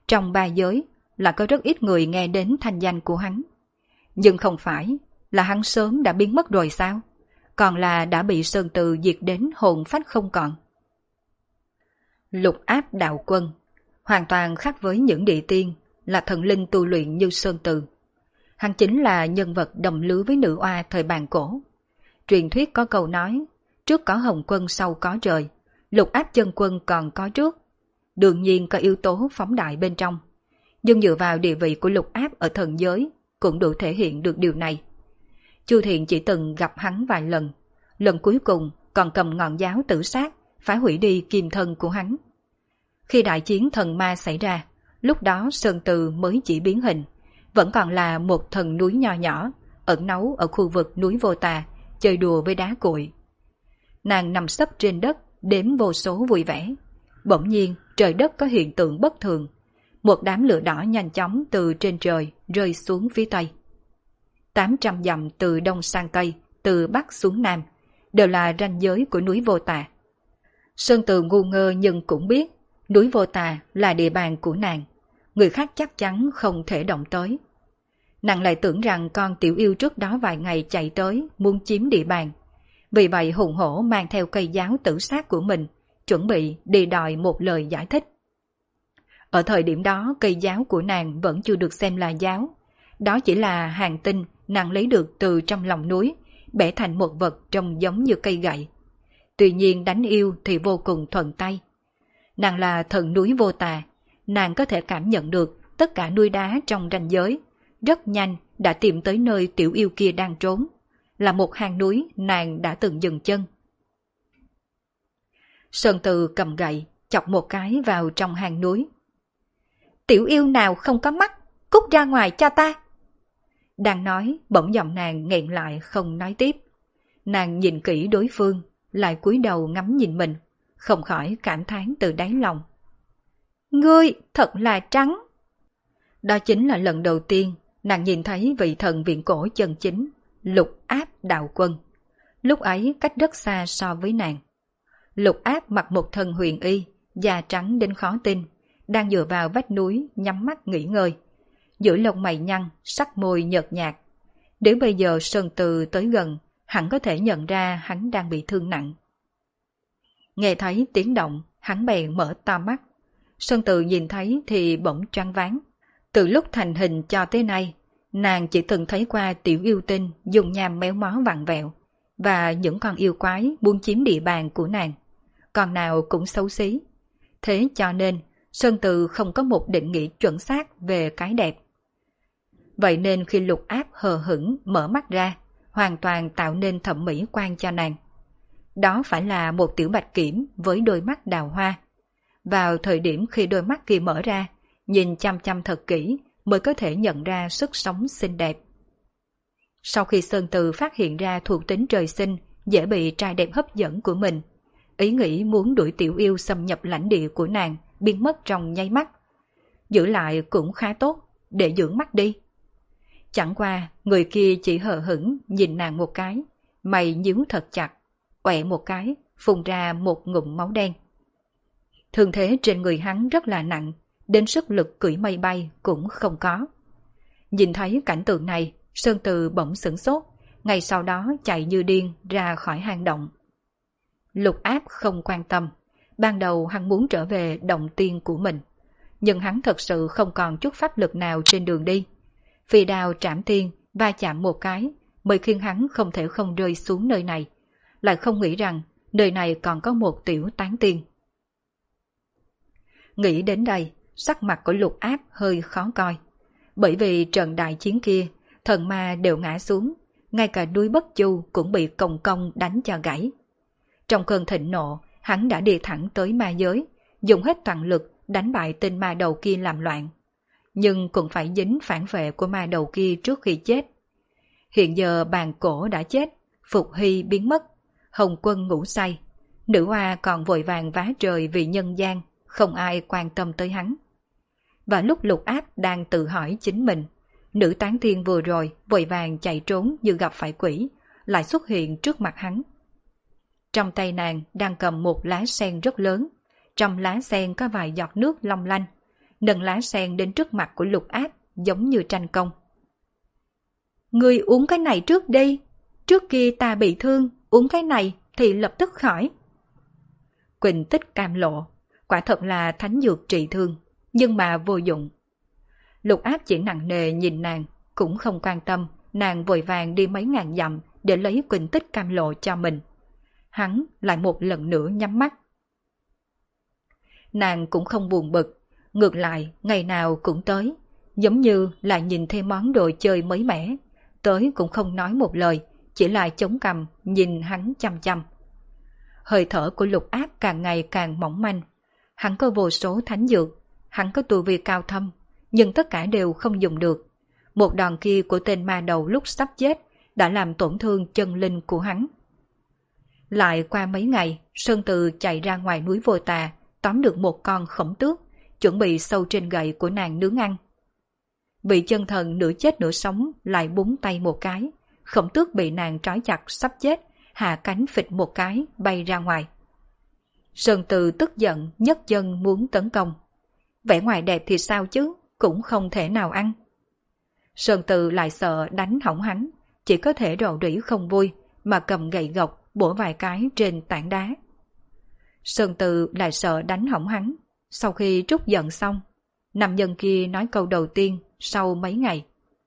Trong ba giới là có rất ít người nghe đến thanh danh của hắn. Nhưng không phải là hắn sớm đã biến mất rồi sao? Còn là đã bị Sơn Từ diệt đến hồn phách không còn. Lục Áp đạo quân hoàn toàn khác với những địa tiên là thần linh tu luyện như Sơn Từ. Hắn chính là nhân vật đồng lứa với nữ oa thời bàn cổ. Truyền thuyết có câu nói, trước có Hồng Quân sau có trời, Lục Áp chân quân còn có trước. Đương nhiên có yếu tố phóng đại bên trong. Nhưng dựa vào địa vị của Lục Áp ở thần giới cũng đủ thể hiện được điều này. Chu Thiện chỉ từng gặp hắn vài lần, lần cuối cùng còn cầm ngọn giáo tử sát phá hủy đi kim thân của hắn. Khi đại chiến thần ma xảy ra, lúc đó Sơn Từ mới chỉ biến hình, vẫn còn là một thần núi nho nhỏ, ẩn náu ở khu vực núi Vô Tà, chơi đùa với đá cuội. Nàng nằm sấp trên đất, đếm vô số vui vẻ. Bỗng nhiên trời đất có hiện tượng bất thường, một đám lửa đỏ nhanh chóng từ trên trời rơi xuống phía tây. 800 dặm từ đông sang tây, từ bắc xuống nam, đều là ranh giới của núi Vô Tà. Sơn Từ ngu ngơ nhưng cũng biết, núi Vô Tà là địa bàn của nàng, người khác chắc chắn không thể động tới. Nàng lại tưởng rằng con tiểu yêu trước đó vài ngày chạy tới muốn chiếm địa bàn, vì vậy hùng hổ mang theo cây giáo tử sát của mình, chuẩn bị đi đòi một lời giải thích. Ở thời điểm đó cây giáo của nàng vẫn chưa được xem là giáo, đó chỉ là hàng tinh nàng lấy được từ trong lòng núi, bẻ thành một vật trông giống như cây gậy. Tuy nhiên đánh yêu thì vô cùng thuận tay. Nàng là thần núi Vô Tà, nàng có thể cảm nhận được tất cả núi đá trong ranh giới, rất nhanh đã tìm tới nơi tiểu yêu kia đang trốn, là một hang núi nàng đã từng dừng chân. Sơn Từ cầm gậy, chọc một cái vào trong hang núi. Tiểu yêu nào không có mắt, cút ra ngoài cho ta. Đang nói, bỗng giọng nàng nghẹn lại không nói tiếp. Nàng nhìn kỹ đối phương, lại cúi đầu ngắm nhìn mình, không khỏi cảm thán từ đáy lòng. Ngươi thật là trắng. Đó chính là lần đầu tiên nàng nhìn thấy vị thần viễn cổ chân chính, Lục Áp đạo quân. Lúc ấy cách rất xa so với nàng. Lục Áp mặc một thân huyền y, da trắng đến khó tin, đang dựa vào vách núi nhắm mắt nghỉ ngơi. Giữa lông mày nhăn, sắc môi nhợt nhạt. Đến bây giờ Sơn Từ tới gần, hẳn có thể nhận ra hắn đang bị thương nặng. Nghe thấy tiếng động, hắn bèn mở to mắt. Sơn Từ nhìn thấy thì bỗng choáng váng. Từ lúc thành hình cho tới nay, nàng chỉ từng thấy qua tiểu yêu tinh dùng nham méo mó vặn vẹo, và những con yêu quái muốn chiếm địa bàn của nàng. Con nào cũng xấu xí. Thế cho nên, Sơn Từ không có một định nghĩa chuẩn xác về cái đẹp. Vậy nên khi Lục Áp hờ hững mở mắt ra, hoàn toàn tạo nên thẩm mỹ quan cho nàng. Đó phải là một tiểu bạch kiểm với đôi mắt đào hoa. Vào thời điểm khi đôi mắt kia mở ra, nhìn chăm chăm thật kỹ mới có thể nhận ra sức sống xinh đẹp. Sau khi Sơn Từ phát hiện ra thuộc tính trời sinh dễ bị trai đẹp hấp dẫn của mình, ý nghĩ muốn đuổi tiểu yêu xâm nhập lãnh địa của nàng biến mất trong nháy mắt. Giữ lại cũng khá tốt, để dưỡng mắt đi. Chẳng qua, người kia chỉ hờ hững nhìn nàng một cái, mày nhíu thật chặt, quẹ một cái, phun ra một ngụm máu đen. Thương thế trên người hắn rất là nặng, đến sức lực cưỡi mây bay cũng không có. Nhìn thấy cảnh tượng này, Sơn Từ bỗng sửng sốt, ngay sau đó chạy như điên ra khỏi hang động. Lục Áp không quan tâm, ban đầu hắn muốn trở về động tiên của mình, nhưng hắn thật sự không còn chút pháp lực nào trên đường đi. Phi đao trảm tiên va chạm một cái mới khiến hắn không thể không rơi xuống nơi này, lại không nghĩ rằng nơi này còn có một tiểu tán tiên. Nghĩ đến đây, sắc mặt của Lục Áp hơi khó coi, bởi vì trận đại chiến kia, thần ma đều ngã xuống, ngay cả núi Bất Chu cũng bị Cồng Công đánh cho gãy. Trong cơn thịnh nộ, hắn đã đi thẳng tới ma giới, dùng hết toàn lực đánh bại tên ma đầu kia làm loạn. Nhưng cũng phải dính phản vệ của ma đầu kia trước khi chết. Hiện giờ bàn cổ đã chết, Phục Hy biến mất, Hồng Quân ngủ say, nữ hoa còn vội vàng vá trời vì nhân gian, không ai quan tâm tới hắn. Và lúc Lục Áp đang tự hỏi chính mình, nữ tán tiên vừa rồi vội vàng chạy trốn như gặp phải quỷ, lại xuất hiện trước mặt hắn. Trong tay nàng đang cầm một lá sen rất lớn, trong lá sen có vài giọt nước long lanh, nâng lá sen đến trước mặt của Lục Áp giống như tranh công. Ngươi uống cái này trước đi, trước kia ta bị thương, uống cái này thì lập tức khỏi. Quỳnh Tích cam lộ, quả thật là thánh dược trị thương, nhưng mà vô dụng. Lục Áp chỉ nặng nề nhìn nàng, cũng không quan tâm, nàng vội vàng đi mấy ngàn dặm để lấy Quỳnh Tích cam lộ cho mình. Hắn lại một lần nữa nhắm mắt. Nàng cũng không buồn bực, ngược lại ngày nào cũng tới, giống như là nhìn thêm món đồ chơi mới mẻ, tới cũng không nói một lời, chỉ là chống cằm nhìn hắn chăm chăm. Hơi thở của Lục Áp càng ngày càng mỏng manh. Hắn có vô số thánh dược, hắn có tu vi cao thâm, nhưng tất cả đều không dùng được. Một đòn kia của tên ma đầu lúc sắp chết đã làm tổn thương chân linh của hắn. Lại qua mấy ngày, Sơn Từ chạy ra ngoài núi Vô Tà, tóm được một con khổng tước, chuẩn bị sâu trên gậy của nàng nướng ăn. Vị chân thần nửa chết nửa sống lại búng tay một cái, khổng tước bị nàng trói chặt sắp chết, hạ cánh phịch một cái bay ra ngoài. Sơn Từ tức giận nhấc chân muốn tấn công. Vẻ ngoài đẹp thì sao chứ, cũng không thể nào ăn. Sơn Từ lại sợ đánh hỏng hắn, chỉ có thể rầu rĩ không vui mà cầm gậy gộc bổ vài cái trên tảng đá. Sơn Từ lại sợ đánh hỏng hắn. Sau khi trút giận xong, nam nhân kia nói câu đầu tiên sau mấy ngày.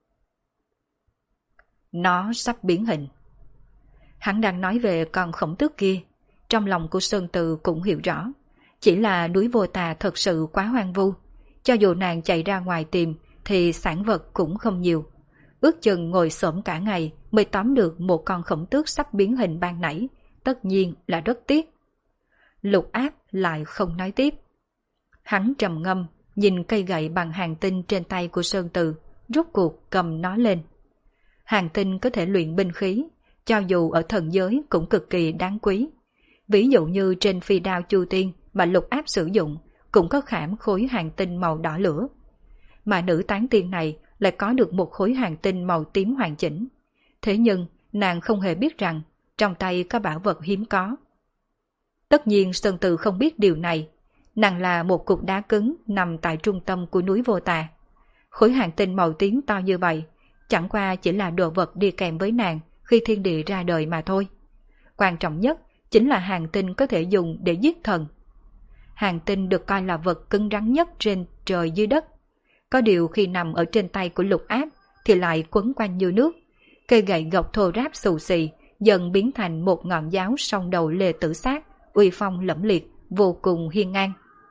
Nó sắp biến hình. Hắn đang nói về con khổng tước kia. Trong lòng của Sơn Từ cũng hiểu rõ. Chỉ là núi Vô Tà thật sự quá hoang vu. Cho dù nàng chạy ra ngoài tìm thì sản vật cũng không nhiều. Ước chừng ngồi xổm cả ngày mới tóm được một con khổng tước sắp biến hình ban nãy. Tất nhiên là rất tiếc. Lục Áp lại không nói tiếp. Hắn trầm ngâm, nhìn cây gậy bằng hàng tinh trên tay của Sơn Từ, rốt cuộc cầm nó lên. Hàng tinh có thể luyện binh khí, cho dù ở thần giới cũng cực kỳ đáng quý. Ví dụ như trên phi đao Chu Tiên mà Lục Áp sử dụng, cũng có khảm khối hàng tinh màu đỏ lửa. Mà nữ tán tiên này lại có được một khối hàng tinh màu tím hoàn chỉnh. Thế nhưng, nàng không hề biết rằng trong tay có bảo vật hiếm có. Tất nhiên Sơn Từ không biết điều này. Nàng là một cục đá cứng nằm tại trung tâm của núi Vô Tà. Khối hàng tinh màu tím to như vậy, chẳng qua chỉ là đồ vật đi kèm với nàng khi thiên địa ra đời mà thôi. Quan trọng nhất chính là hàng tinh có thể dùng để giết thần. Hàng tinh được coi là vật cứng rắn nhất trên trời dưới đất. Có điều khi nằm ở trên tay của Lục Áp thì lại quấn quanh như nước. Cây gậy gộc thô ráp xù xì dần biến thành một ngọn giáo song đầu lê tử sát, uy phong lẫm liệt, vô cùng hiên ngang.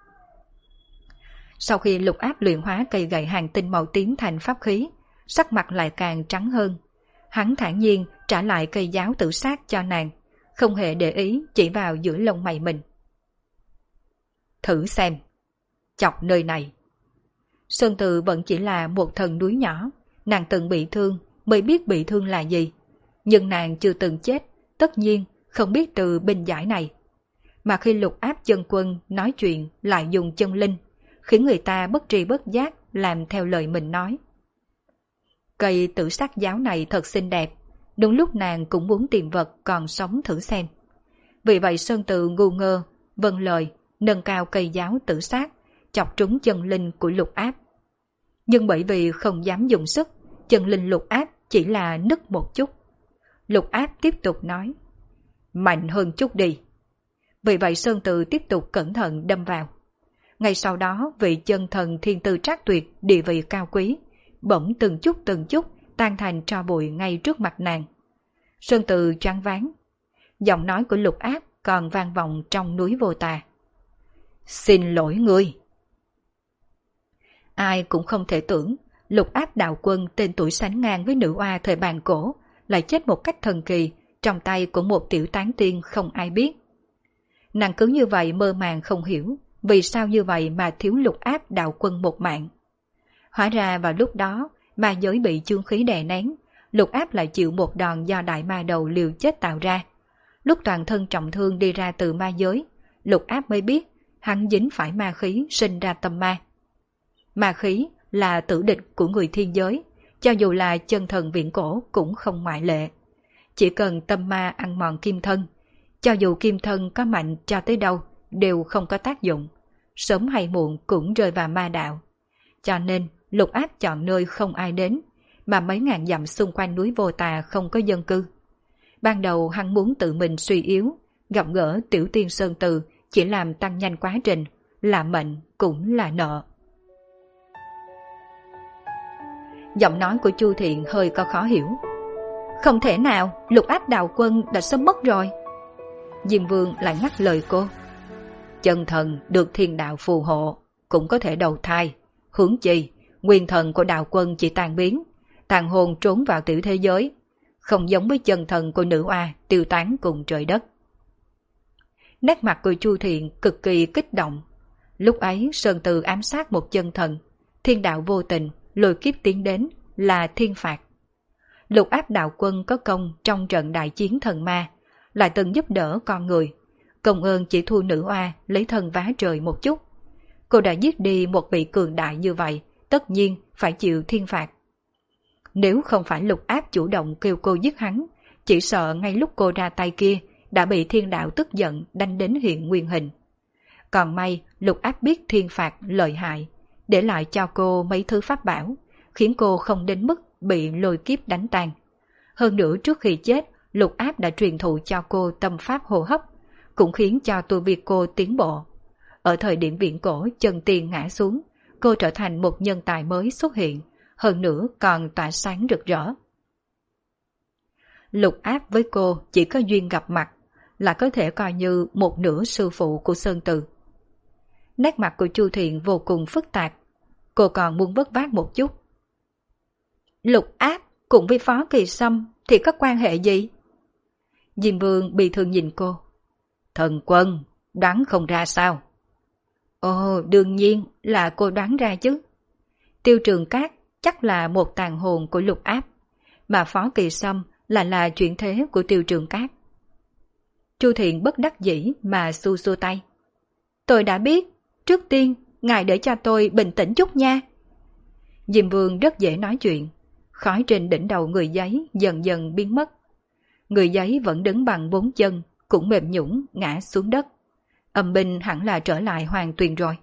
Sau khi Lục Áp luyện hóa cây gậy hàng tinh màu tím thành pháp khí, sắc mặt lại càng trắng hơn. Hắn thản nhiên trả lại cây giáo tử sát cho nàng, không hề để ý chỉ vào giữa lông mày mình. Thử xem, chọc nơi này. Sơn Từ vẫn chỉ là một thần núi nhỏ, nàng từng bị thương mới biết bị thương là gì. Nhưng nàng chưa từng chết, tất nhiên không biết từ binh giải này. Mà khi Lục Áp chân quân nói chuyện lại dùng chân linh, khiến người ta bất tri bất giác làm theo lời mình nói. Cây tử sắc giáo này thật xinh đẹp, đúng lúc nàng cũng muốn tìm vật còn sống thử xem. Vì vậy Sơn Từ ngu ngơ, vâng lời, nâng cao cây giáo tử sắc, chọc trúng chân linh của Lục Áp. Nhưng bởi vì không dám dùng sức, chân linh Lục Áp chỉ là nứt một chút. Lục Áp tiếp tục nói, mạnh hơn chút đi. Vì vậy Sơn Từ tiếp tục cẩn thận đâm vào. Ngay sau đó vị chân thần thiên tư trác tuyệt, địa vị cao quý, bỗng từng chút tan thành tro bụi ngay trước mặt nàng. Sơn Từ choáng váng. Giọng nói của Lục Áp còn vang vọng trong núi Vô Tà. Xin lỗi ngươi. Ai cũng không thể tưởng Lục Áp đạo quân tên tuổi sánh ngang với nữ oa thời bàn cổ lại chết một cách thần kỳ trong tay của một tiểu tán tiên không ai biết. Nàng cứ như vậy mơ màng không hiểu vì sao như vậy mà thiếu Lục Áp đạo quân một mạng. Hóa ra vào lúc đó ma giới bị chương khí đè nén, Lục Áp lại chịu một đòn do đại ma đầu liều chết tạo ra. Lúc toàn thân trọng thương đi ra từ ma giới, Lục Áp mới biết hắn dính phải ma khí sinh ra tâm ma. Ma khí là tử địch của người thiên giới, cho dù là chân thần viễn cổ cũng không ngoại lệ. Chỉ cần tâm ma ăn mòn kim thân, cho dù kim thân có mạnh cho tới đâu đều không có tác dụng, sớm hay muộn cũng rơi vào ma đạo, cho nên Lục Áp chọn nơi không ai đến, mà mấy ngàn dặm xung quanh núi Vô Tà không có dân cư. Ban đầu hắn muốn tự mình suy yếu, gặp gỡ Tiểu Tiên Sơn Từ chỉ làm tăng nhanh quá trình, là mệnh cũng là nợ. Giọng nói của Chu Thiện hơi có khó hiểu. Không thể nào, Lục Áp đạo quân đã sớm mất rồi. Diêm Vương lại ngắt lời cô. Chân thần được thiên đạo phù hộ, cũng có thể đầu thai. Huống chi, nguyên thần của đạo quân chỉ tan biến, tàn hồn trốn vào tiểu thế giới, không giống với chân thần của nữ oa tiêu tán cùng trời đất. Nét mặt của Chu Thiện cực kỳ kích động. Lúc ấy Sơn Từ ám sát một chân thần, thiên đạo vô tình lôi kiếp tiến đến là thiên phạt. Lục Áp đạo quân có công trong trận đại chiến thần ma, lại từng giúp đỡ con người, công ơn chỉ thua nữ oa lấy thân vá trời một chút. Cô đã giết đi một vị cường đại như vậy, tất nhiên phải chịu thiên phạt. Nếu không phải Lục Áp chủ động kêu cô giết hắn, chỉ sợ ngay lúc cô ra tay kia đã bị thiên đạo tức giận đánh đến hiện nguyên hình. Còn may Lục Áp biết thiên phạt lợi hại, để lại cho cô mấy thứ pháp bảo, khiến cô không đến mức bị lôi kiếp đánh tan. Hơn nữa trước khi chết, Lục Áp đã truyền thụ cho cô tâm pháp hô hấp, cũng khiến cho tu vi cô tiến bộ. Ở thời điểm viễn cổ chân tiên ngã xuống, cô trở thành một nhân tài mới xuất hiện, hơn nữa còn tỏa sáng rực rỡ. Lục Áp với cô chỉ có duyên gặp mặt, là có thể coi như một nửa sư phụ của Sơn Từ. Nét mặt của Chu Thiện vô cùng phức tạp, cô còn muốn vất vát một chút. Lục Áp cùng với Phó Kỳ Sâm thì có quan hệ gì? Diêm Vương bị thương nhìn cô. Thần quân, đoán không ra sao? Ồ, đương nhiên là cô đoán ra chứ. Tiêu Trường Cát chắc là một tàn hồn của Lục Áp, mà Phó Kỳ Sâm là chuyển thế của Tiêu Trường Cát. Chu Thiện bất đắc dĩ mà xua xua tay. Tôi đã biết, trước tiên ngài để cho tôi bình tĩnh chút nha. Diêm Vương rất dễ nói chuyện, khói trên đỉnh đầu người giấy dần dần biến mất. Người giấy vẫn đứng bằng 4 chân, cũng mềm nhũn ngã xuống đất. Âm binh hẳn là trở lại Hoàng Tuyền rồi.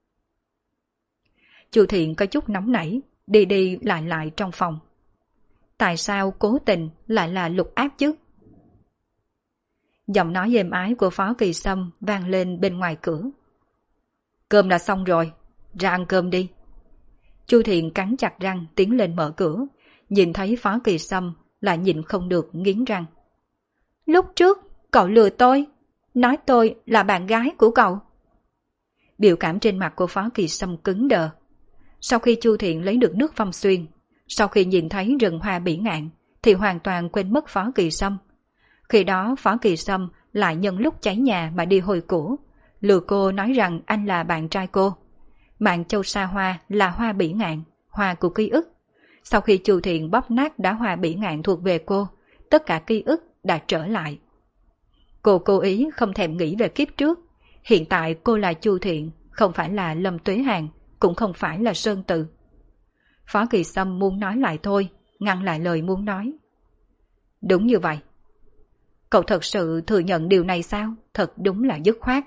Chu Thiện có chút nóng nảy, đi đi lại trong phòng. Tại sao cố tình lại là Lục Áp chứ? Giọng nói êm ái của Phó Kỳ Sâm vang lên bên ngoài cửa. Cơm đã xong rồi, ra ăn cơm đi. Chu Thiện cắn chặt răng tiến lên mở cửa, nhìn thấy Phó Kỳ Sâm lại nhịn không được nghiến răng. Lúc trước cậu lừa tôi, nói tôi là bạn gái của cậu. Biểu cảm trên mặt của Phó Kỳ Sâm cứng đờ. Sau khi Chu Thiện lấy được nước Phong Xuyên, sau khi nhìn thấy rừng hoa bỉ ngạn, thì hoàn toàn quên mất Phó Kỳ Sâm. Khi đó Phó Kỳ Sâm lại nhân lúc cháy nhà mà đi hồi cũ, lừa cô nói rằng anh là bạn trai cô. Mạng Châu Sa Hoa là hoa bỉ ngạn, hoa của ký ức. Sau khi Chu Thiện bóp nát đóa hoa bỉ ngạn thuộc về cô, tất cả ký ức đã trở lại. Cô cố ý không thèm nghĩ về kiếp trước. Hiện tại cô là Chu Thiện, không phải là Lâm Tuế Hàn, cũng không phải là Sơn Từ. Phó Kỳ Sâm muốn nói lại thôi, ngăn lại lời muốn nói. Đúng như vậy. Cậu thật sự thừa nhận điều này sao? Thật đúng là dứt khoát.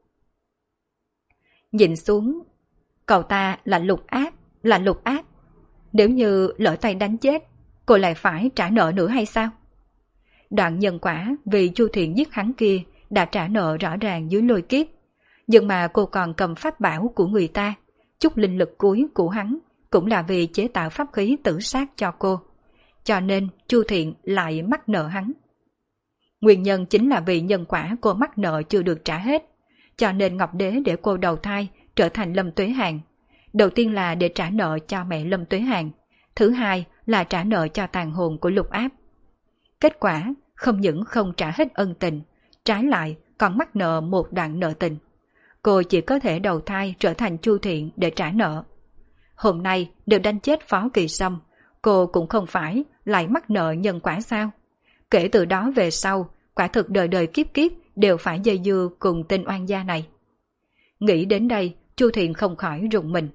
Nhìn xuống, cậu ta là Lục Áp, là Lục Áp. Nếu như lỡ tay đánh chết, cô lại phải trả nợ nữa hay sao? Đoạn nhân quả vì Chu Thiện giết hắn kia đã trả nợ rõ ràng dưới lôi kiếp. Nhưng mà cô còn cầm pháp bảo của người ta, chút linh lực cuối của hắn cũng là vì chế tạo pháp khí tử sát cho cô. Cho nên Chu Thiện lại mắc nợ hắn. Nguyên nhân chính là vì nhân quả cô mắc nợ chưa được trả hết. Cho nên Ngọc Đế để cô đầu thai trở thành Lâm Tuế Hàn. Đầu tiên là để trả nợ cho mẹ Lâm Tuế Hàn. Thứ hai là trả nợ cho tàn hồn của Lục Áp. Kết quả không những không trả hết ân tình, trái lại còn mắc nợ một đoạn nợ tình. Cô chỉ có thể đầu thai trở thành Chu Thiện để trả nợ. Hôm nay đều đánh chết Phó Kỳ Sâm, cô cũng không phải lại mắc nợ nhân quả sao? Kể từ đó về sau, quả thực đời đời kiếp kiếp đều phải dây dưa cùng tên oan gia này. Nghĩ đến đây, Chu Thiện không khỏi rùng mình.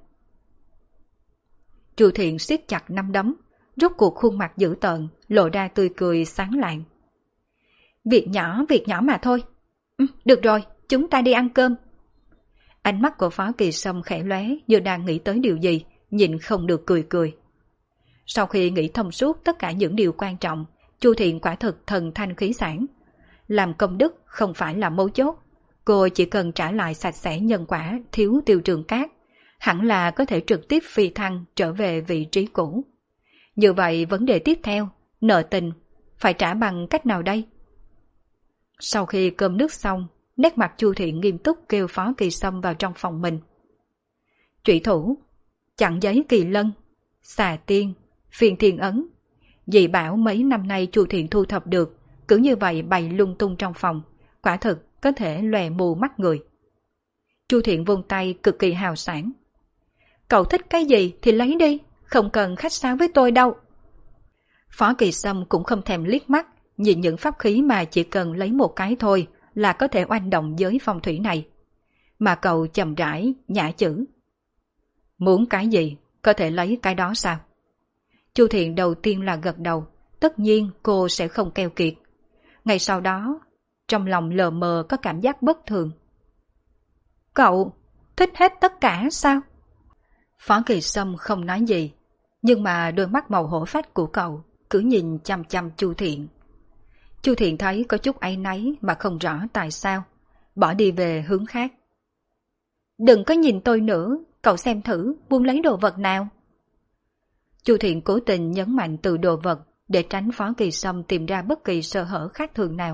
Chu Thiện siết chặt nắm đấm, rút cuộc khuôn mặt dữ tợn, lộ ra tươi cười sáng lạng. Việc nhỏ mà thôi. Được rồi, chúng ta đi ăn cơm. Ánh mắt của Phó Kỳ Sâm khẽ lóe như đang nghĩ tới điều gì, nhìn không được cười cười. Sau khi nghĩ thông suốt tất cả những điều quan trọng, Chu Thiện quả thực thần thanh khí sản. Làm công đức không phải là mấu chốt, cô chỉ cần trả lại sạch sẽ nhân quả thiếu Tiêu Trường Cát, hẳn là có thể trực tiếp phi thăng trở về vị trí cũ. Như vậy vấn đề tiếp theo, nợ tình, phải trả bằng cách nào đây? Sau khi cơm nước xong, nét mặt Chu Thiện nghiêm túc kêu Phó Kỳ Sâm vào trong phòng mình. Trụy thủ, chặn giấy kỳ lân, xà tiên, phiên thiên ấn, dị bảo mấy năm nay Chu Thiện thu thập được, cứ như vậy bày lung tung trong phòng, quả thực có thể lòe mù mắt người. Chu Thiện vung tay cực kỳ hào sảng. Cậu thích cái gì thì lấy đi, không cần khách sáo với tôi đâu. Phó Kỳ Sâm cũng không thèm liếc mắt, nhìn những pháp khí mà chỉ cần lấy một cái thôi là có thể oanh động giới phong thủy này. Mà cậu chậm rãi, nhã chữ. Muốn cái gì, có thể lấy cái đó sao? Chu Thiện đầu tiên là gật đầu, tất nhiên cô sẽ không keo kiệt. Ngày sau đó, trong lòng lờ mờ có cảm giác bất thường. Cậu thích hết tất cả sao? Phó Kỳ Sâm không nói gì, nhưng mà đôi mắt màu hổ phách của cậu cứ nhìn chăm chăm Chu Thiện. Chu Thiện thấy có chút áy náy mà không rõ tại sao, bỏ đi về hướng khác. Đừng có nhìn tôi nữa, cậu xem thử buông lấy đồ vật nào. Chu Thiện cố tình nhấn mạnh từ đồ vật để tránh Phó Kỳ Sâm tìm ra bất kỳ sơ hở khác thường nào.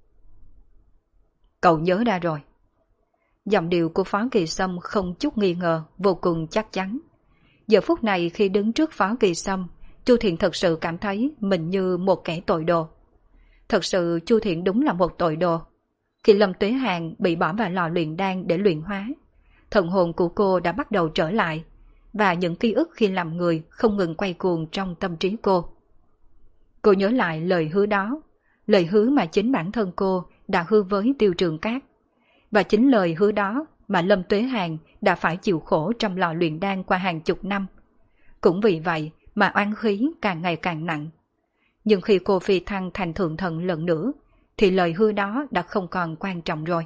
Cậu nhớ ra rồi. Giọng điệu của Phó Kỳ Sâm không chút nghi ngờ, vô cùng chắc chắn. Giờ phút này khi đứng trước Phó Kỳ Sâm, Chu Thiện thật sự cảm thấy mình như một kẻ tội đồ. Thật sự Chu Thiện đúng là một tội đồ. Khi Lâm Tuế Hàng bị bỏ vào lò luyện đan để luyện hóa, thần hồn của cô đã bắt đầu trở lại, và những ký ức khi làm người không ngừng quay cuồng trong tâm trí cô. Cô nhớ lại lời hứa đó, lời hứa mà chính bản thân cô đã hứa với Tiêu Trường Cát. Và chính lời hứa đó mà Lâm Tuế Hàng đã phải chịu khổ trong lò luyện đan qua hàng chục năm. Cũng vì vậy mà oán khí càng ngày càng nặng. Nhưng khi cô phi thăng thành thượng thần lần nữa, thì lời hứa đó đã không còn quan trọng rồi.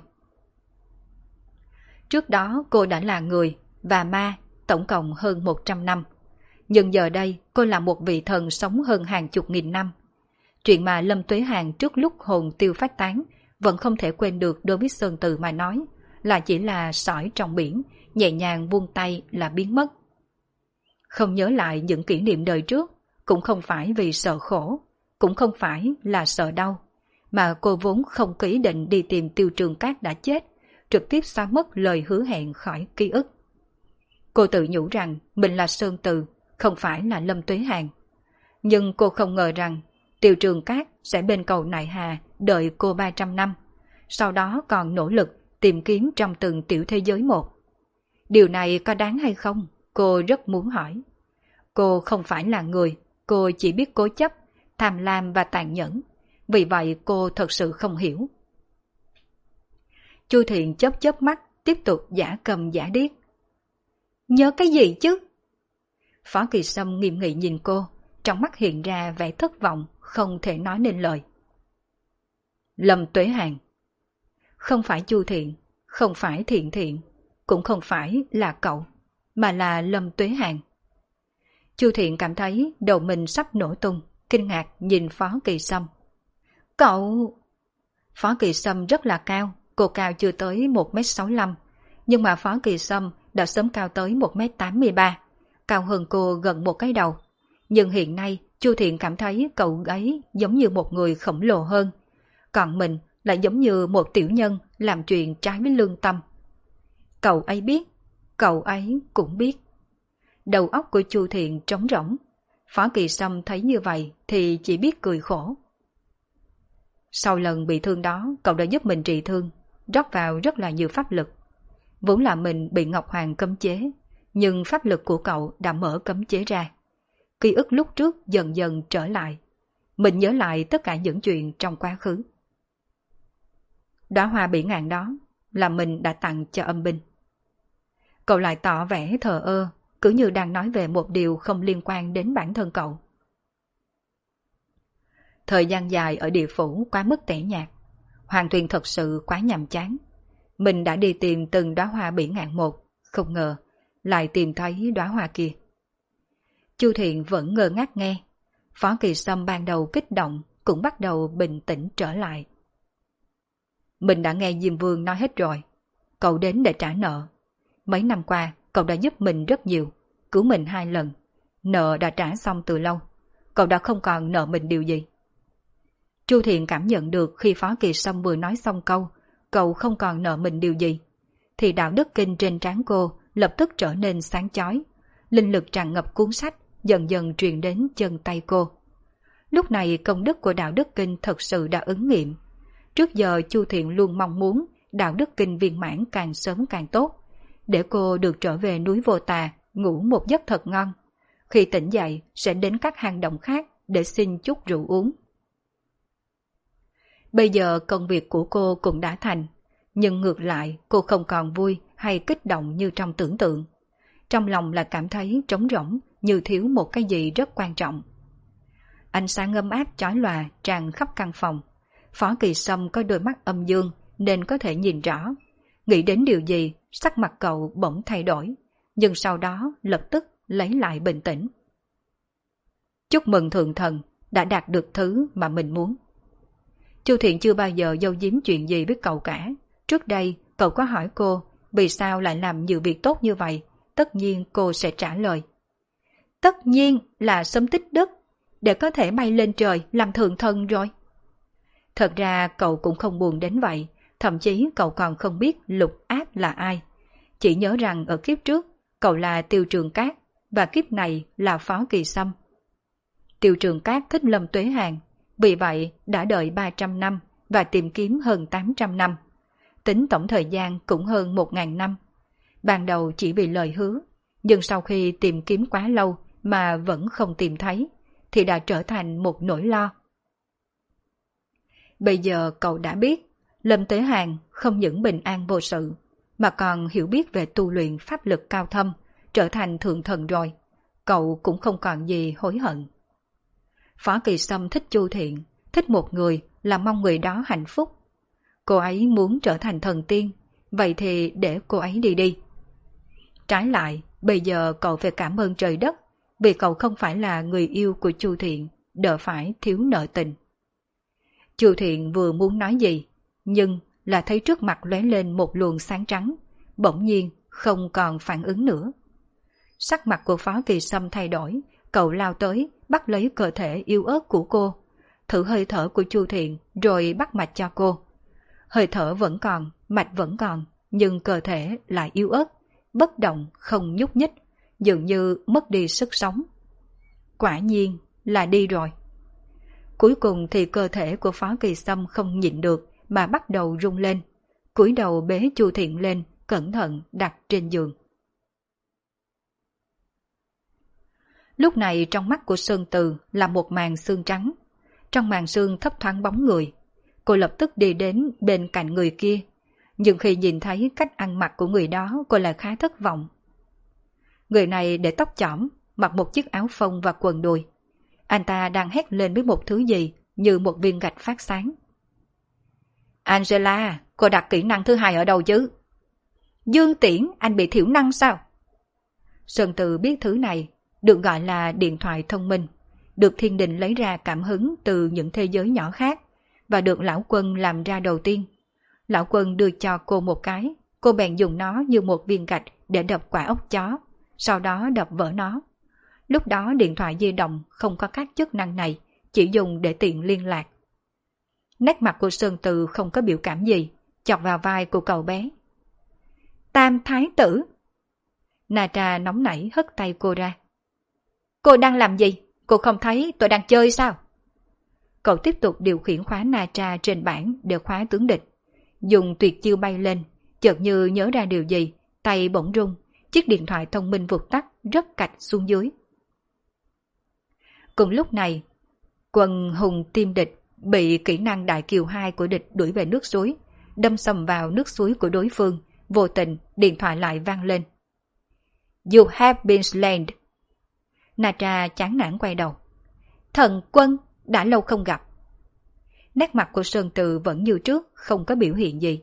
Trước đó cô đã là người và ma tổng cộng hơn 100 năm. Nhưng giờ đây cô là một vị thần sống hơn hàng chục nghìn năm. Chuyện mà Lâm Tuế Hàng trước lúc hồn tiêu phách tán vẫn không thể quên được đối với Sơn Từ mà nói, là chỉ là sỏi trong biển, nhẹ nhàng buông tay là biến mất. Không nhớ lại những kỷ niệm đời trước, cũng không phải vì sợ khổ, cũng không phải là sợ đau, mà cô vốn không có ý định đi tìm Tiêu Trường Cát đã chết, trực tiếp xóa mất lời hứa hẹn khỏi ký ức. Cô tự nhủ rằng mình là Sơn Từ, không phải là Lâm Tuế Hàng. Nhưng cô không ngờ rằng Tiêu Trường Cát sẽ bên cầu nại hà đợi cô 300 năm, sau đó còn nỗ lực tìm kiếm trong từng tiểu thế giới một. Điều này có đáng hay không? Cô rất muốn hỏi. Cô không phải là người, cô chỉ biết cố chấp, tham lam và tàn nhẫn. Vì vậy cô thật sự không hiểu. Chu Thiện chớp chớp mắt, tiếp tục giả cầm giả điếc. Nhớ cái gì chứ? Phó Kỳ Sâm nghiêm nghị nhìn cô, trong mắt hiện ra vẻ thất vọng, không thể nói nên lời. Lâm Tuế Hàng. Không phải Chu Thiện, không phải Thiện Thiện, cũng không phải là cậu, mà là Lâm Tuế Hàng. Chu Thiện cảm thấy đầu mình sắp nổ tung, kinh ngạc nhìn Phó Kỳ Sâm. Cậu... Phó Kỳ Sâm rất là cao, cô cao chưa tới 1m65, nhưng mà Phó Kỳ Sâm đã sớm cao tới 1m83, cao hơn cô gần một cái đầu. Nhưng hiện nay Chu Thiện cảm thấy cậu ấy giống như một người khổng lồ hơn, còn mình lại giống như một tiểu nhân làm chuyện trái với lương tâm. Cậu ấy biết, cậu ấy cũng biết. Đầu óc của Chu Thiện trống rỗng. Phó Kỳ Sâm thấy như vậy thì chỉ biết cười khổ. Sau lần bị thương đó, cậu đã giúp mình trị thương, rót vào rất là nhiều pháp lực. Vốn là mình bị Ngọc Hoàng cấm chế, nhưng pháp lực của cậu đã mở cấm chế ra. Ký ức lúc trước dần dần trở lại. Mình nhớ lại tất cả những chuyện trong quá khứ. Đóa hoa bỉ ngạn đó là mình đã tặng cho âm binh. Cậu lại tỏ vẻ thờ ơ, cứ như đang nói về một điều không liên quan đến bản thân cậu. Thời gian dài ở địa phủ quá mức tẻ nhạt, Hoàng Tuyền thật sự quá nhàm chán. Mình đã đi tìm từng đóa hoa bỉ ngạn một, không ngờ lại tìm thấy đóa hoa kia. Chu Thiện vẫn ngơ ngác nghe. Phó Kỳ Sâm ban đầu kích động cũng bắt đầu bình tĩnh trở lại. Mình đã nghe Diêm Vương nói hết rồi. Cậu đến để trả nợ. Mấy năm qua cậu đã giúp mình rất nhiều, cứu mình 2 lần. Nợ đã trả xong từ lâu. Cậu đã không còn nợ mình điều gì. Chu Thiện cảm nhận được khi Phó Kỳ Sâm vừa nói xong câu cậu không còn nợ mình điều gì, thì đạo đức kinh trên trán cô lập tức trở nên sáng chói. Linh lực tràn ngập cuốn sách dần dần truyền đến chân tay cô. Lúc này công đức của đạo đức kinh thật sự đã ứng nghiệm. Trước giờ Chu Thiện luôn mong muốn đạo đức kinh viên mãn càng sớm càng tốt, để cô được trở về núi Vô Tà ngủ một giấc thật ngon. Khi tỉnh dậy sẽ đến các hang động khác để xin chút rượu uống. Bây giờ công việc của cô cũng đã thành, nhưng ngược lại cô không còn vui hay kích động như trong tưởng tượng. Trong lòng là cảm thấy trống rỗng, như thiếu một cái gì rất quan trọng. Ánh sáng ấm áp chói lòa tràn khắp căn phòng. Phó Kỳ Sâm có đôi mắt âm dương nên có thể nhìn rõ. Nghĩ đến điều gì, sắc mặt cậu bỗng thay đổi, nhưng sau đó lập tức lấy lại bình tĩnh. Chúc mừng thượng thần đã đạt được thứ mà mình muốn. Chu Thiện chưa bao giờ giấu giếm chuyện gì với cậu cả. Trước đây cậu có hỏi cô vì sao lại làm nhiều việc tốt như vậy, tất nhiên cô sẽ trả lời. Tất nhiên là sớm tích đức, để có thể bay lên trời làm thượng thần rồi. Thật ra cậu cũng không buồn đến vậy, thậm chí cậu còn không biết Lục Áp là ai. Chỉ nhớ rằng ở kiếp trước cậu là Tiêu Trường Cát và kiếp này là Phó Kỳ Sâm. Tiêu Trường Cát thích Lâm Tuế Hàn, vì vậy đã đợi 300 năm và tìm kiếm hơn 800 năm. Tính tổng thời gian cũng hơn 1000 năm. Ban đầu chỉ vì lời hứa, nhưng sau khi tìm kiếm quá lâu mà vẫn không tìm thấy, thì đã trở thành một nỗi lo. Bây giờ cậu đã biết, Lâm Tế Hàn không những bình an vô sự, mà còn hiểu biết về tu luyện pháp lực cao thâm, trở thành thượng thần rồi. Cậu cũng không còn gì hối hận. Phó Kỳ Sâm thích Chu Thiện, thích một người là mong người đó hạnh phúc. Cô ấy muốn trở thành thần tiên, vậy thì để cô ấy đi đi. Trái lại, bây giờ cậu phải cảm ơn trời đất, vì cậu không phải là người yêu của Chu Thiện, đỡ phải thiếu nợ tình. Chu Thiện vừa muốn nói gì, nhưng là thấy trước mặt lóe lên một luồng sáng trắng, bỗng nhiên không còn phản ứng nữa. Sắc mặt của Phó Kỳ Sâm thay đổi, cậu lao tới, bắt lấy cơ thể yếu ớt của cô, thử hơi thở của Chu Thiện rồi bắt mạch cho cô. Hơi thở vẫn còn, mạch vẫn còn, nhưng cơ thể lại yếu ớt, bất động không nhúc nhích, dường như mất đi sức sống. Quả nhiên là đi rồi. Cuối cùng thì cơ thể của Phó Kỳ Sâm không nhịn được mà bắt đầu rung lên, cúi đầu bế Chu Thiện lên, cẩn thận đặt trên giường. Lúc này trong mắt của Sơn Từ là một màn sương trắng. Trong màn sương thấp thoáng bóng người. Cô lập tức đi đến bên cạnh người kia, nhưng khi nhìn thấy cách ăn mặc của người đó, cô lại khá thất vọng. Người này để tóc chỏm, mặc một chiếc áo phông và quần đùi. Anh ta đang hét lên với một thứ gì như một viên gạch phát sáng. Angela, cô đặt kỹ năng thứ 2 ở đâu chứ? Dương Tiễn, anh bị thiểu năng sao? Sơn Từ biết thứ này được gọi là điện thoại thông minh, được thiên đình lấy ra cảm hứng từ những thế giới nhỏ khác, và được lão Quân làm ra đầu tiên. Lão Quân đưa cho cô một cái, cô bèn dùng nó như một viên gạch để đập quả ốc chó, sau đó đập vỡ nó. Lúc đó điện thoại di động không có các chức năng này, chỉ dùng để tiện liên lạc. Nét mặt của Sơn Từ không có biểu cảm gì, chọc vào vai của cậu bé. Tam thái tử! Natra nóng nảy hất tay cô ra. Cô đang làm gì? Cô không thấy tôi đang chơi sao? Cậu tiếp tục điều khiển khóa Natra trên bảng để khóa tướng địch. Dùng tuyệt chiêu bay lên, chợt như nhớ ra điều gì, tay bỗng rung, chiếc điện thoại thông minh vụt tắt, rớt cạch xuống dưới. Cùng lúc này, quần hùng tim địch bị kỹ năng đại kiều 2 của địch đuổi về nước suối, đâm sầm vào nước suối của đối phương, vô tình điện thoại lại vang lên. You have been slain. Natra chán nản quay đầu. Thần quân, đã lâu không gặp. Nét mặt của Sơn Từ vẫn như trước, không có biểu hiện gì.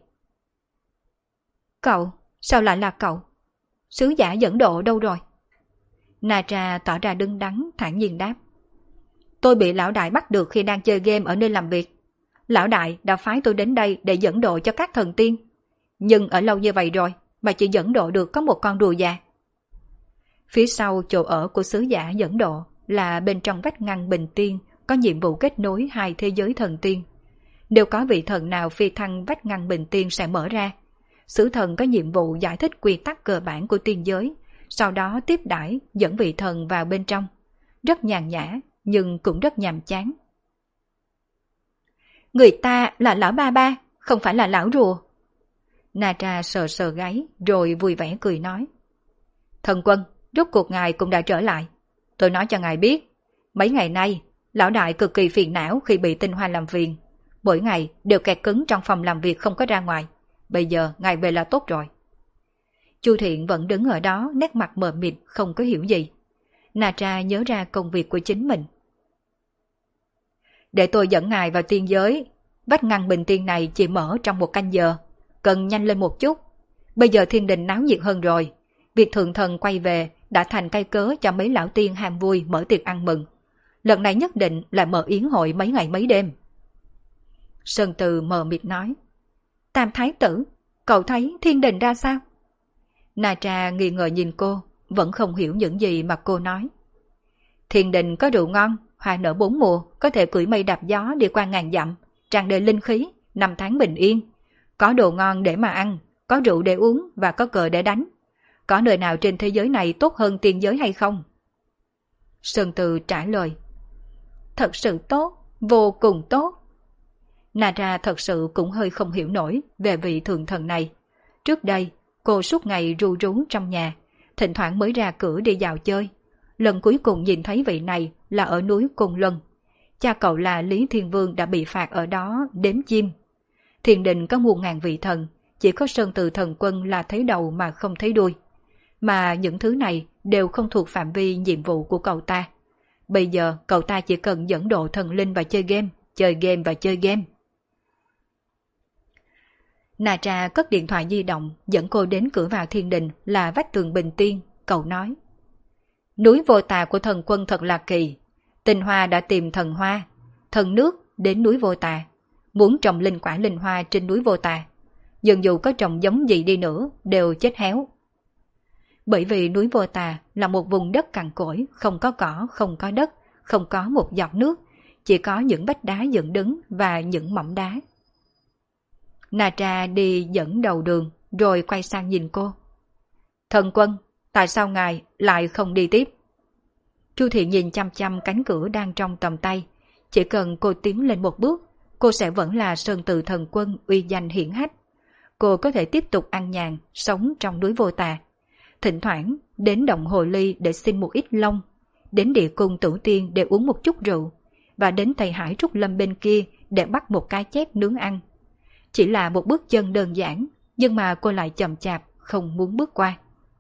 Cậu, sao lại là cậu? Sứ giả dẫn độ đâu rồi? Na Tra tỏ ra đứng đắn, thản nhiên đáp. Tôi bị lão đại bắt được khi đang chơi game ở nơi làm việc. Lão đại đã phái tôi đến đây để dẫn độ cho các thần tiên. Nhưng ở lâu như vậy rồi, mà chỉ dẫn độ được có một con rùa già. Phía sau chỗ ở của sứ giả dẫn độ là bên trong vách ngăn bình tiên có nhiệm vụ kết nối hai thế giới thần tiên. Nếu có vị thần nào phi thăng vách ngăn bình tiên sẽ mở ra. Sứ thần có nhiệm vụ giải thích quy tắc cơ bản của tiên giới, sau đó tiếp đãi dẫn vị thần vào bên trong. Rất nhàn nhã, nhưng cũng rất nhàm chán. Người ta là lão ba ba, không phải là lão rùa. Na Tra sờ sờ gáy rồi vui vẻ cười nói. Thần quân, rốt cuộc ngài cũng đã trở lại. Tôi nói cho ngài biết, mấy ngày nay, lão đại cực kỳ phiền não khi bị tinh hoa làm phiền. Mỗi ngày đều kẹt cứng trong phòng làm việc không có ra ngoài. Bây giờ ngài về là tốt rồi. Chu Thiện vẫn đứng ở đó nét mặt mờ mịt không có hiểu gì. Na Tra nhớ ra công việc của chính mình. Để tôi dẫn ngài vào tiên giới. Vách ngăn bình tiên này chỉ mở trong 1 canh giờ. Cần nhanh lên một chút. Bây giờ thiên đình náo nhiệt hơn rồi. Việc thượng thần quay về đã thành cây cớ cho mấy lão tiên ham vui mở tiệc ăn mừng. Lần này nhất định là mở yến hội mấy ngày mấy đêm. Sơn Từ mờ mịt nói. Tam thái tử, cậu thấy thiên đình ra sao? Na Tra nghi ngờ nhìn cô, vẫn không hiểu những gì mà cô nói. Thiên đình có rượu ngon, hoa nở 4 mùa, có thể cưỡi mây đạp gió đi qua ngàn dặm, tràn đầy linh khí, 5 tháng bình yên. Có đồ ngon để mà ăn, có rượu để uống và có cờ để đánh. Có nơi nào trên thế giới này tốt hơn tiên giới hay không? Sơn Từ trả lời. Thật sự tốt, vô cùng tốt. Na Tra thật sự cũng hơi không hiểu nổi về vị thượng thần này. Trước đây, cô suốt ngày ru rú trong nhà, thỉnh thoảng mới ra cửa đi dạo chơi. Lần cuối cùng nhìn thấy vị này là ở núi Côn Luân. Cha cậu là Lý Thiên Vương đã bị phạt ở đó đếm chim. Thiên đình có muôn ngàn vị thần, chỉ có Sơn Từ thần quân là thấy đầu mà không thấy đuôi. Mà những thứ này đều không thuộc phạm vi nhiệm vụ của cậu ta. Bây giờ cậu ta chỉ cần dẫn độ thần linh và chơi game, chơi game và chơi game. Na Tra cất điện thoại di động dẫn cô đến cửa vào thiên đình là vách tường bình tiên. Cậu nói. Núi Vô Tà của thần quân thật là kỳ. Tinh Hoa đã tìm thần hoa, thần nước đến núi Vô Tà, muốn trồng linh quả linh hoa trên núi Vô Tà. Nhưng dù có trồng giống gì đi nữa đều chết héo. Bởi vì núi Vô Tà là một vùng đất cằn cỗi, không có cỏ, không có đất, không có một giọt nước, chỉ có những vách đá dựng đứng và những mỏm đá. Na Tra đi dẫn đầu đường rồi quay sang nhìn cô. Thần quân, tại sao ngài lại không đi tiếp? Chu Thiện nhìn chăm chăm cánh cửa đang trong tầm tay. Chỉ cần cô tiến lên một bước, cô sẽ vẫn là Sơn Từ thần quân uy danh hiển hách. Cô có thể tiếp tục ăn nhàn, sống trong núi Vô Tà. Thỉnh thoảng đến động Hồ Ly để xin một ít lông, đến địa cung Tử Tiên để uống một chút rượu, và đến Tây Hải Trúc Lâm bên kia để bắt một cái chép nướng ăn. Chỉ là một bước chân đơn giản, nhưng mà cô lại chậm chạp, không muốn bước qua.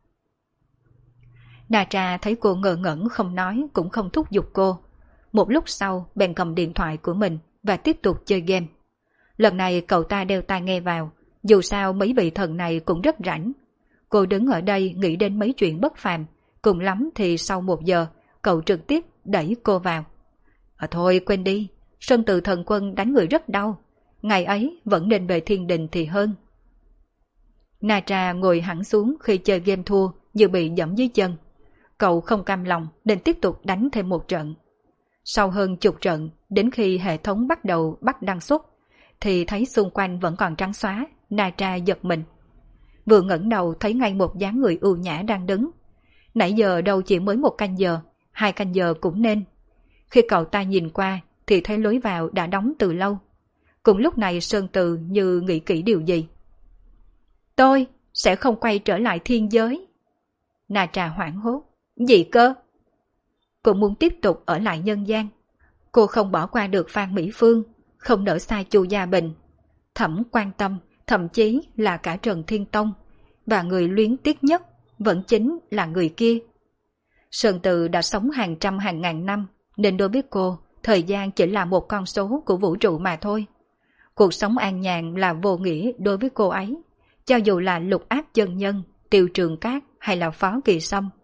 Na Tra thấy cô ngơ ngẩn không nói cũng không thúc giục cô. Một lúc sau bèn cầm điện thoại của mình và tiếp tục chơi game. Lần này cậu ta đeo tai nghe vào, dù sao mấy vị thần này cũng rất rảnh. Cô đứng ở đây nghĩ đến mấy chuyện bất phàm, cùng lắm thì sau 1 giờ cậu trực tiếp đẩy cô vào. Thôi quên đi, Sơn Từ thần quân đánh người rất đau, ngày ấy vẫn nên về thiên đình thì hơn. Na Tra ngồi hẳn xuống khi chơi game thua như bị giẫm dưới chân. Cậu không cam lòng nên tiếp tục đánh thêm một trận. Sau hơn chục trận, đến khi hệ thống bắt đầu bắt đăng xuất, thì thấy xung quanh vẫn còn trắng xóa. Na Tra giật mình. Vừa ngẩng đầu thấy ngay một dáng người ưu nhã đang đứng. Nãy giờ đâu chỉ mới 1 canh giờ, 2 canh giờ cũng nên. Khi cậu ta nhìn qua thì thấy lối vào đã đóng từ lâu. Cùng lúc này Sơn Từ như nghĩ kỹ điều gì. Tôi sẽ không quay trở lại thiên giới. Na Tra hoảng hốt. Gì cơ? Cô muốn tiếp tục ở lại nhân gian. Cô không bỏ qua được Phan Mỹ Phương, không nỡ xa Chu Gia Bình, Thẩm Quan Tâm, thậm chí là cả Trần Thiên Tông, và người luyến tiếc nhất vẫn chính là người kia. Sơn Từ đã sống hàng trăm hàng ngàn năm, nên đối với cô, thời gian chỉ là một con số của vũ trụ mà thôi. Cuộc sống an nhàn là vô nghĩa đối với cô ấy, cho dù là Lục Áp chân nhân, Tiêu Trường Cát hay là Phó Kỳ Sâm.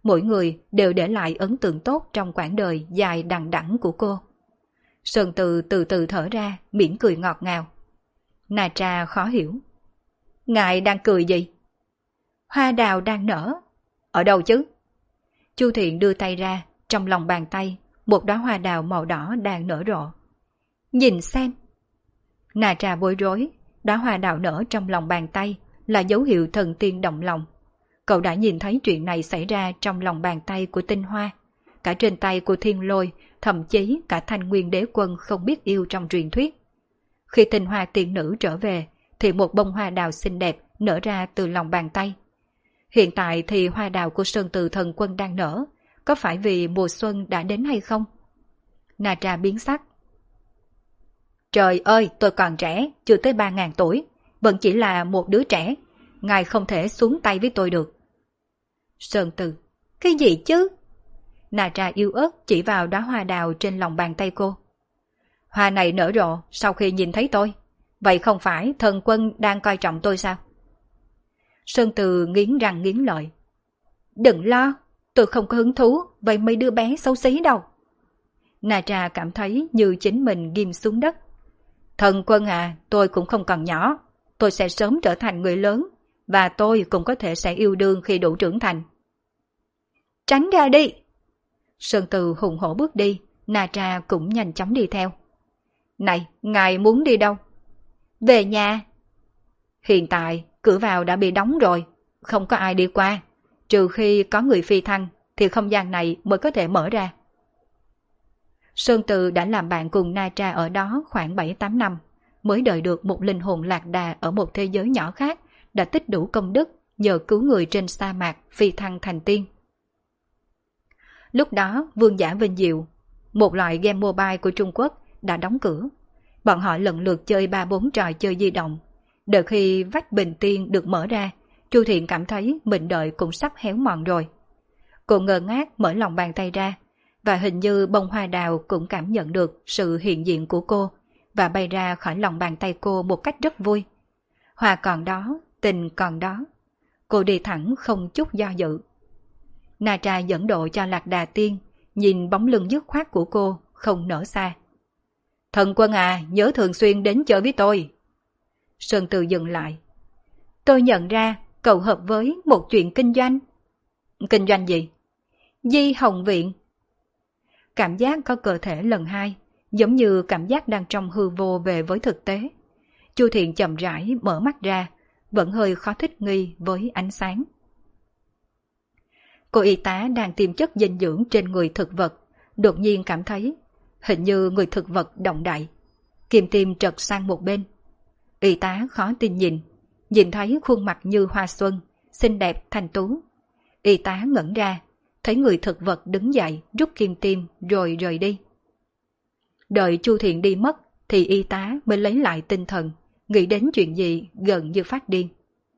mỗi người đều để lại ấn tượng tốt trong quãng đời dài đằng đẵng của cô. Sơn Từ từ từ thở ra, mỉm cười ngọt ngào. Na Tra khó hiểu. Ngài đang cười gì? Hoa đào đang nở. Ở đâu chứ? Chu Thiện đưa tay ra, trong lòng bàn tay, một đóa hoa đào màu đỏ đang nở rộ. Nhìn xem. Na Tra bối rối, đóa hoa đào nở trong lòng bàn tay là dấu hiệu thần tiên động lòng. Cậu đã nhìn thấy chuyện này xảy ra trong lòng bàn tay của Tinh Hoa, cả trên tay của Thiên Lôi, thậm chí cả Thanh Nguyên Đế Quân không biết yêu trong truyền thuyết. Khi Tinh Hoa tiên nữ trở về, thì một bông hoa đào xinh đẹp nở ra từ lòng bàn tay. Hiện tại thì hoa đào của Sơn Từ Thần Quân đang nở, có phải vì mùa xuân đã đến hay không? Na Tra biến sắc. Trời ơi, tôi còn trẻ, chưa tới 3.000 tuổi, vẫn chỉ là một đứa trẻ. Ngài không thể xuống tay với tôi được. Sơn Từ, cái gì chứ? Na Tra yêu ớt chỉ vào đóa hoa đào trên lòng bàn tay cô. Hoa này nở rộ sau khi nhìn thấy tôi. Vậy không phải thần quân đang coi trọng tôi sao? Sơn Từ nghiến răng nghiến lợi. Đừng lo, tôi không có hứng thú với mấy đứa bé xấu xí đâu. Na Tra cảm thấy như chính mình ghim xuống đất. Thần quân à, tôi cũng không còn nhỏ. Tôi sẽ sớm trở thành người lớn, và tôi cũng có thể sẽ yêu đương khi đủ trưởng thành. Tránh ra đi! Sơn Từ hùng hổ bước đi, Na Tra cũng nhanh chóng đi theo. Này, ngài muốn đi đâu? Về nhà. Hiện tại, cửa vào đã bị đóng rồi, không có ai đi qua. Trừ khi có người phi thăng, thì không gian này mới có thể mở ra. Sơn Từ đã làm bạn cùng Na Tra ở đó khoảng 7-8 năm, mới đợi được một linh hồn lạc đà ở một thế giới nhỏ khác đã tích đủ công đức nhờ cứu người trên sa mạc phi thăng thành tiên. Lúc đó Vương Giả Vinh Diệu, một loại game mobile của Trung Quốc, đã đóng cửa. Bọn họ lần lượt chơi 3-4 trò chơi di động. Đợi khi vách bình tiên được mở ra, Chu Thiện cảm thấy mình đợi cũng sắp héo mòn rồi. Cô ngơ ngác mở lòng bàn tay ra, và hình như bông hoa đào cũng cảm nhận được sự hiện diện của cô và bay ra khỏi lòng bàn tay cô một cách rất vui. Hoa còn đó, tình còn đó. Cô đi thẳng không chút do dự. Na Tra dẫn độ cho Lạc Đà Tiên, nhìn bóng lưng dứt khoát của cô không nở xa. Thần quân à, nhớ thường xuyên đến chơi với tôi. Sơn Từ dừng lại. Tôi nhận ra cậu hợp với một chuyện kinh doanh. Kinh doanh gì? Di Hồng Viện. Cảm giác có cơ thể lần hai, giống như cảm giác đang trong hư vô về với thực tế. Chu Thiện chậm rãi mở mắt ra, vẫn hơi khó thích nghi với ánh sáng. Cô y tá đang tiêm chất dinh dưỡng trên người thực vật, đột nhiên cảm thấy hình như người thực vật động đậy. Kim tim trật sang một bên. Y tá khó tin nhìn thấy khuôn mặt như hoa xuân, xinh đẹp thanh tú. Y tá ngẩn ra, thấy người thực vật đứng dậy rút kim tim rồi rời đi. Đợi Chu Thiện đi mất thì y tá mới lấy lại tinh thần, nghĩ đến chuyện gì gần như phát điên.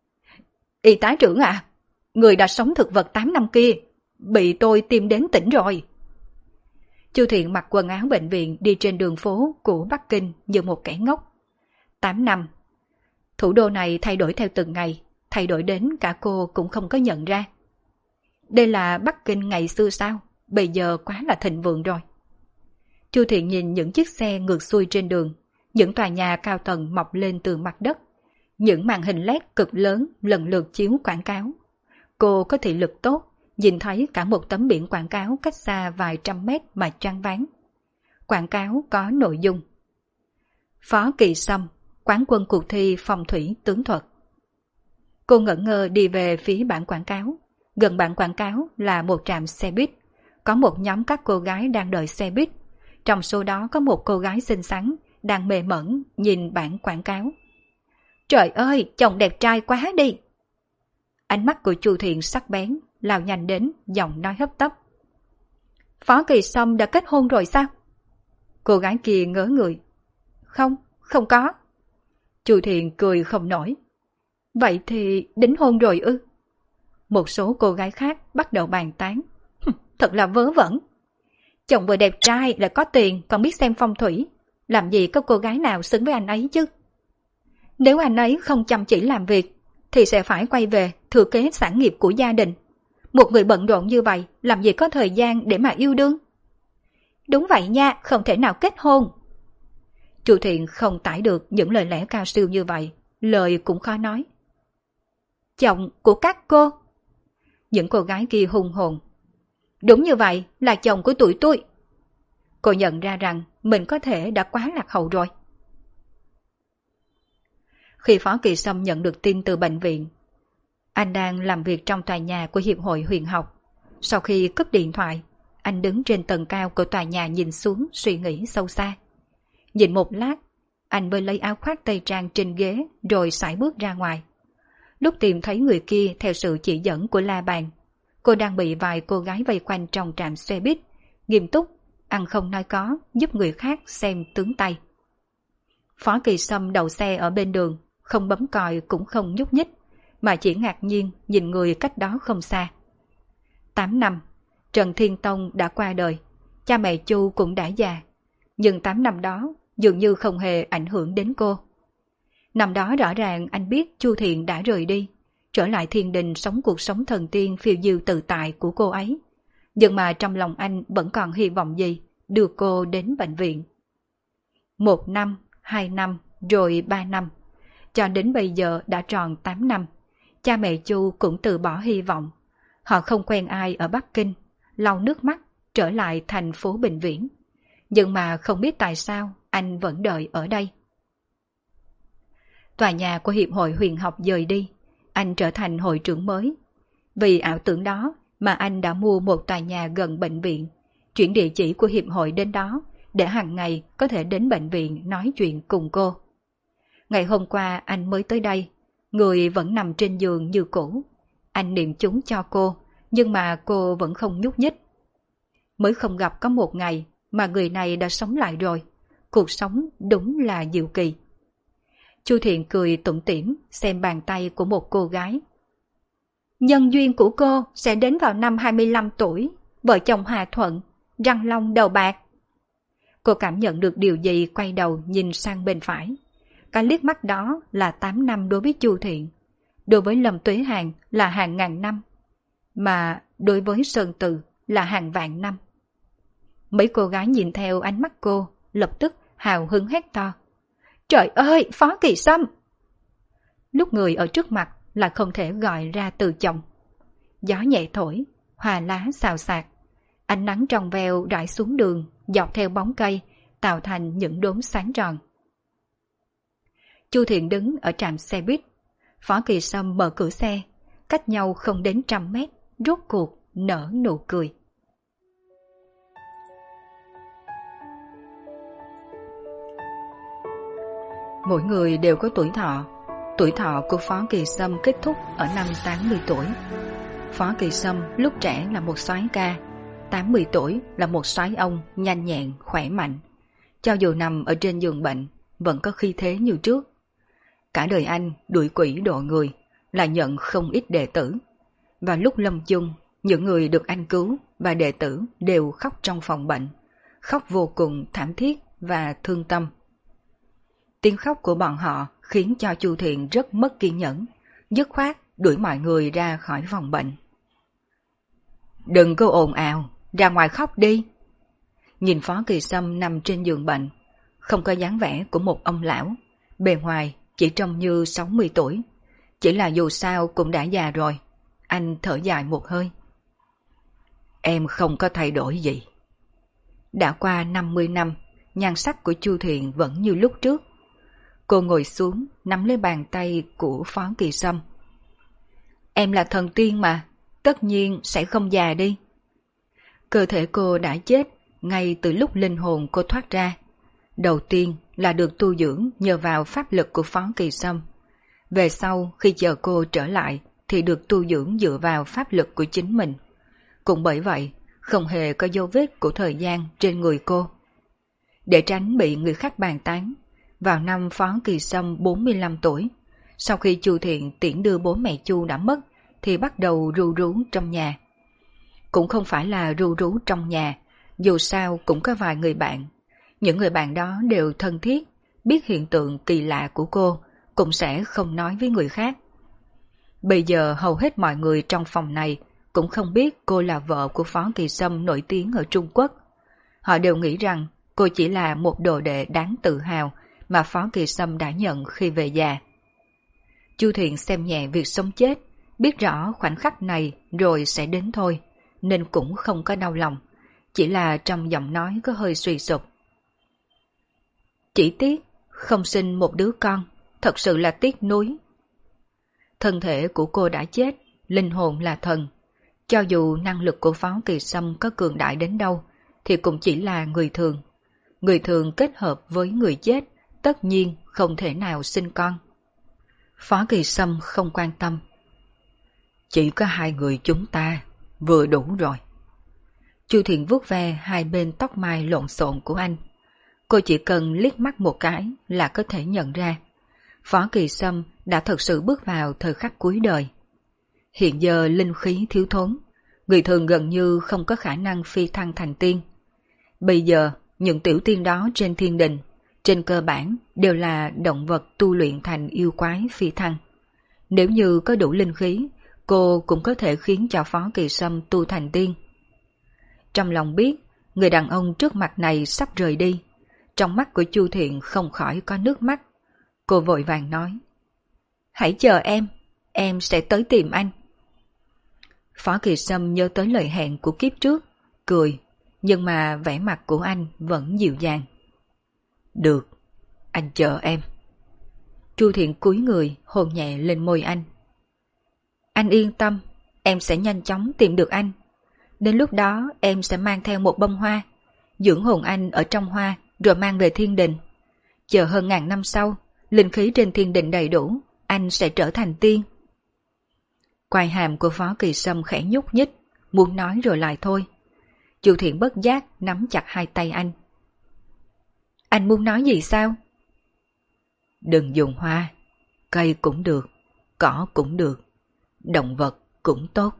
Y tá trưởng à, người đã sống thực vật 8 năm kia, bị tôi tiêm đến tỉnh rồi. Chu Thiện mặc quần áo bệnh viện đi trên đường phố của Bắc Kinh như một kẻ ngốc. 8 năm. Thủ đô này thay đổi theo từng ngày, thay đổi đến cả cô cũng không có nhận ra. Đây là Bắc Kinh ngày xưa sao? Bây giờ quá là thịnh vượng rồi. Chu Thiện nhìn những chiếc xe ngược xuôi trên đường, những tòa nhà cao tầng mọc lên từ mặt đất, những màn hình LED cực lớn lần lượt chiếu quảng cáo. Cô có thị lực tốt, nhìn thấy cả một tấm biển quảng cáo cách xa vài trăm mét mà choáng váng. Quảng cáo có nội dung: Phó Kỳ Sâm, quán quân cuộc thi phong thủy tướng thuật. Cô ngẩn ngơ đi về phía bảng quảng cáo. Gần bảng quảng cáo là một trạm xe buýt. Có một nhóm các cô gái đang đợi xe buýt. Trong số đó có một cô gái xinh xắn đang mê mẩn nhìn bảng quảng cáo. Trời ơi, chồng đẹp trai quá đi! Ánh mắt của Chu Thiện sắc bén, lao nhanh đến, giọng nói hấp tấp. Phó Kỳ Sâm đã kết hôn rồi sao? Cô gái kia ngớ người. Không, không có. Chu Thiện cười không nổi. Vậy thì đính hôn rồi ư? Một số cô gái khác bắt đầu bàn tán. Thật là vớ vẩn. Chồng vừa đẹp trai lại có tiền còn biết xem phong thủy. Làm gì có cô gái nào xứng với anh ấy chứ? Nếu anh ấy không chăm chỉ làm việc thì sẽ phải quay về thừa kế sản nghiệp của gia đình. Một người bận rộn như vậy, làm gì có thời gian để mà yêu đương? Đúng vậy nha, không thể nào kết hôn. Chu Thiện không tải được những lời lẽ cao siêu như vậy, lời cũng khó nói. Chồng của các cô. Những cô gái kia hùng hồn. Đúng như vậy, là chồng của tụi tôi. Cô nhận ra rằng mình có thể đã quá lạc hậu rồi. Khi Phó Kỳ Sâm nhận được tin từ bệnh viện, anh đang làm việc trong tòa nhà của Hiệp hội Huyền học. Sau khi cúp điện thoại, anh đứng trên tầng cao của tòa nhà nhìn xuống suy nghĩ sâu xa. Nhìn một lát, anh mới lấy áo khoác tây trang trên ghế rồi sải bước ra ngoài. Lúc tìm thấy người kia theo sự chỉ dẫn của La Bàn, cô đang bị vài cô gái vây quanh trong trạm xe buýt, nghiêm túc, ăn không nói có, giúp người khác xem tướng tay. Phó Kỳ Sâm đậu xe ở bên đường, không bấm còi cũng không nhúc nhích, mà chỉ ngạc nhiên nhìn người cách đó không xa. 8 năm, Trần Thiên Tông đã qua đời, cha mẹ Chu cũng đã già, nhưng 8 năm đó dường như không hề ảnh hưởng đến cô. Năm đó rõ ràng anh biết Chu Thiện đã rời đi, trở lại thiên đình sống cuộc sống thần tiên phiêu diêu tự tại của cô ấy. Nhưng mà trong lòng anh vẫn còn hy vọng gì đưa cô đến bệnh viện. 1 năm, 2 năm, rồi 3 năm. Cho đến bây giờ đã tròn 8 năm. Cha mẹ Chu cũng từ bỏ hy vọng. Họ không quen ai ở Bắc Kinh, lau nước mắt, trở lại thành phố Bình Viễn. Nhưng mà không biết tại sao anh vẫn đợi ở đây. Tòa nhà của Hiệp hội Huyền học dời đi, anh trở thành hội trưởng mới. Vì ảo tưởng đó mà anh đã mua một tòa nhà gần bệnh viện, chuyển địa chỉ của Hiệp hội đến đó để hàng ngày có thể đến bệnh viện nói chuyện cùng cô. Ngày hôm qua anh mới tới đây, người vẫn nằm trên giường như cũ. Anh niệm chúng cho cô, nhưng mà cô vẫn không nhúc nhích. Mới không gặp có một ngày mà người này đã sống lại rồi. Cuộc sống đúng là diệu kỳ. Chu Thiện cười tủm tỉm xem bàn tay của một cô gái. Nhân duyên của cô sẽ đến vào năm 25 tuổi, vợ chồng hòa thuận, răng long đầu bạc. Cô cảm nhận được điều gì, quay đầu nhìn sang bên phải. Cái liếc mắt đó là 8 năm đối với Chu Thiện, đối với Lâm Tuế Hàn là hàng ngàn năm, mà đối với Sơn Từ là hàng vạn năm. Mấy cô gái nhìn theo ánh mắt cô, lập tức hào hứng hét to. Trời ơi, Phó Kỳ Sâm! Lúc người ở trước mặt là không thể gọi ra từ chồng. Gió nhẹ thổi, hoa lá xào xạc. Ánh nắng trong veo rải xuống đường, dọc theo bóng cây, tạo thành những đốm sáng tròn. Chu Thiện đứng ở trạm xe buýt. Phó Kỳ Sâm mở cửa xe, cách nhau không đến 100 mét, rốt cuộc nở nụ cười. Mỗi người đều có tuổi thọ. Tuổi thọ của Phó Kỳ Sâm kết thúc ở năm 80 tuổi. Phó Kỳ Sâm lúc trẻ là một soái ca, 80 tuổi là một soái ông nhanh nhẹn, khỏe mạnh. Cho dù nằm ở trên giường bệnh, vẫn có khí thế như trước. Cả đời anh đuổi quỷ độ người, là nhận không ít đệ tử. Và lúc lâm chung, những người được anh cứu và đệ tử đều khóc trong phòng bệnh. Khóc vô cùng thảm thiết và thương tâm. Tiếng khóc của bọn họ khiến cho Chu Thiện rất mất kiên nhẫn, dứt khoát đuổi mọi người ra khỏi phòng bệnh. Đừng có ồn ào, ra ngoài khóc đi. Nhìn Phó Kỳ Sâm nằm trên giường bệnh, không có dáng vẻ của một ông lão, bề ngoài chỉ trông như 60 tuổi. Chỉ là dù sao cũng đã già rồi. Anh thở dài một hơi. Em không có thay đổi gì. Đã qua 50 năm, nhan sắc của Chu Thiện vẫn như lúc trước. Cô ngồi xuống, nắm lấy bàn tay của Phó Kỳ Sâm. Em là thần tiên mà, tất nhiên sẽ không già đi. Cơ thể cô đã chết ngay từ lúc linh hồn cô thoát ra. Đầu tiên là được tu dưỡng nhờ vào pháp lực của Phó Kỳ Sâm. Về sau khi chờ cô trở lại thì được tu dưỡng dựa vào pháp lực của chính mình. Cũng bởi vậy, không hề có dấu vết của thời gian trên người cô. Để tránh bị người khác bàn tán, vào năm Phó Kỳ Sâm 45 tuổi, sau khi Chu Thiện tiễn đưa bố mẹ Chu đã mất, thì bắt đầu ru rú trong nhà. Cũng không phải là ru rú trong nhà, dù sao cũng có vài người bạn. Những người bạn đó đều thân thiết, biết hiện tượng kỳ lạ của cô, cũng sẽ không nói với người khác. Bây giờ hầu hết mọi người trong phòng này cũng không biết cô là vợ của Phó Kỳ Sâm nổi tiếng ở Trung Quốc. Họ đều nghĩ rằng cô chỉ là một đồ đệ đáng tự hào mà Phó Kỳ Sâm đã nhận khi về già. Chu Thiện xem nhẹ việc sống chết, biết rõ khoảnh khắc này rồi sẽ đến thôi, nên cũng không có đau lòng, chỉ là trong giọng nói có hơi suy sụp. Chỉ tiếc, không sinh một đứa con, thật sự là tiếc nuối. Thân thể của cô đã chết, linh hồn là thần. Cho dù năng lực của Phó Kỳ Sâm có cường đại đến đâu, thì cũng chỉ là người thường. Người thường kết hợp với người chết, tất nhiên không thể nào sinh con. Phó Kỳ Sâm không quan tâm. Chỉ có hai người chúng ta, vừa đủ rồi. Chu Thiện vuốt ve hai bên tóc mai lộn xộn của anh. Cô chỉ cần liếc mắt một cái là có thể nhận ra. Phó Kỳ Sâm đã thật sự bước vào thời khắc cuối đời. Hiện giờ linh khí thiếu thốn, người thường gần như không có khả năng phi thăng thành tiên. Bây giờ, những tiểu tiên đó trên thiên đình, trên cơ bản đều là động vật tu luyện thành yêu quái phi thăng. Nếu như có đủ linh khí, cô cũng có thể khiến cho Phó Kỳ Sâm tu thành tiên. Trong lòng biết, người đàn ông trước mặt này sắp rời đi. Trong mắt của Chu Thiện không khỏi có nước mắt. Cô vội vàng nói. Hãy chờ em sẽ tới tìm anh. Phó Kỳ Sâm nhớ tới lời hẹn của kiếp trước, cười, nhưng mà vẻ mặt của anh vẫn dịu dàng. Được, anh chờ em. Chu Thiện cúi người hôn nhẹ lên môi anh. Anh yên tâm, em sẽ nhanh chóng tìm được anh. Đến lúc đó em sẽ mang theo một bông hoa, dưỡng hồn anh ở trong hoa rồi mang về thiên đình. Chờ hơn 1000 năm sau, linh khí trên thiên đình đầy đủ, anh sẽ trở thành tiên. Quai hàm của Phó Kỳ Sâm khẽ nhúc nhích, muốn nói rồi lại thôi. Chu Thiện bất giác nắm chặt hai tay anh. Anh muốn nói gì sao? Đừng dùng hoa, cây cũng được, cỏ cũng được, động vật cũng tốt.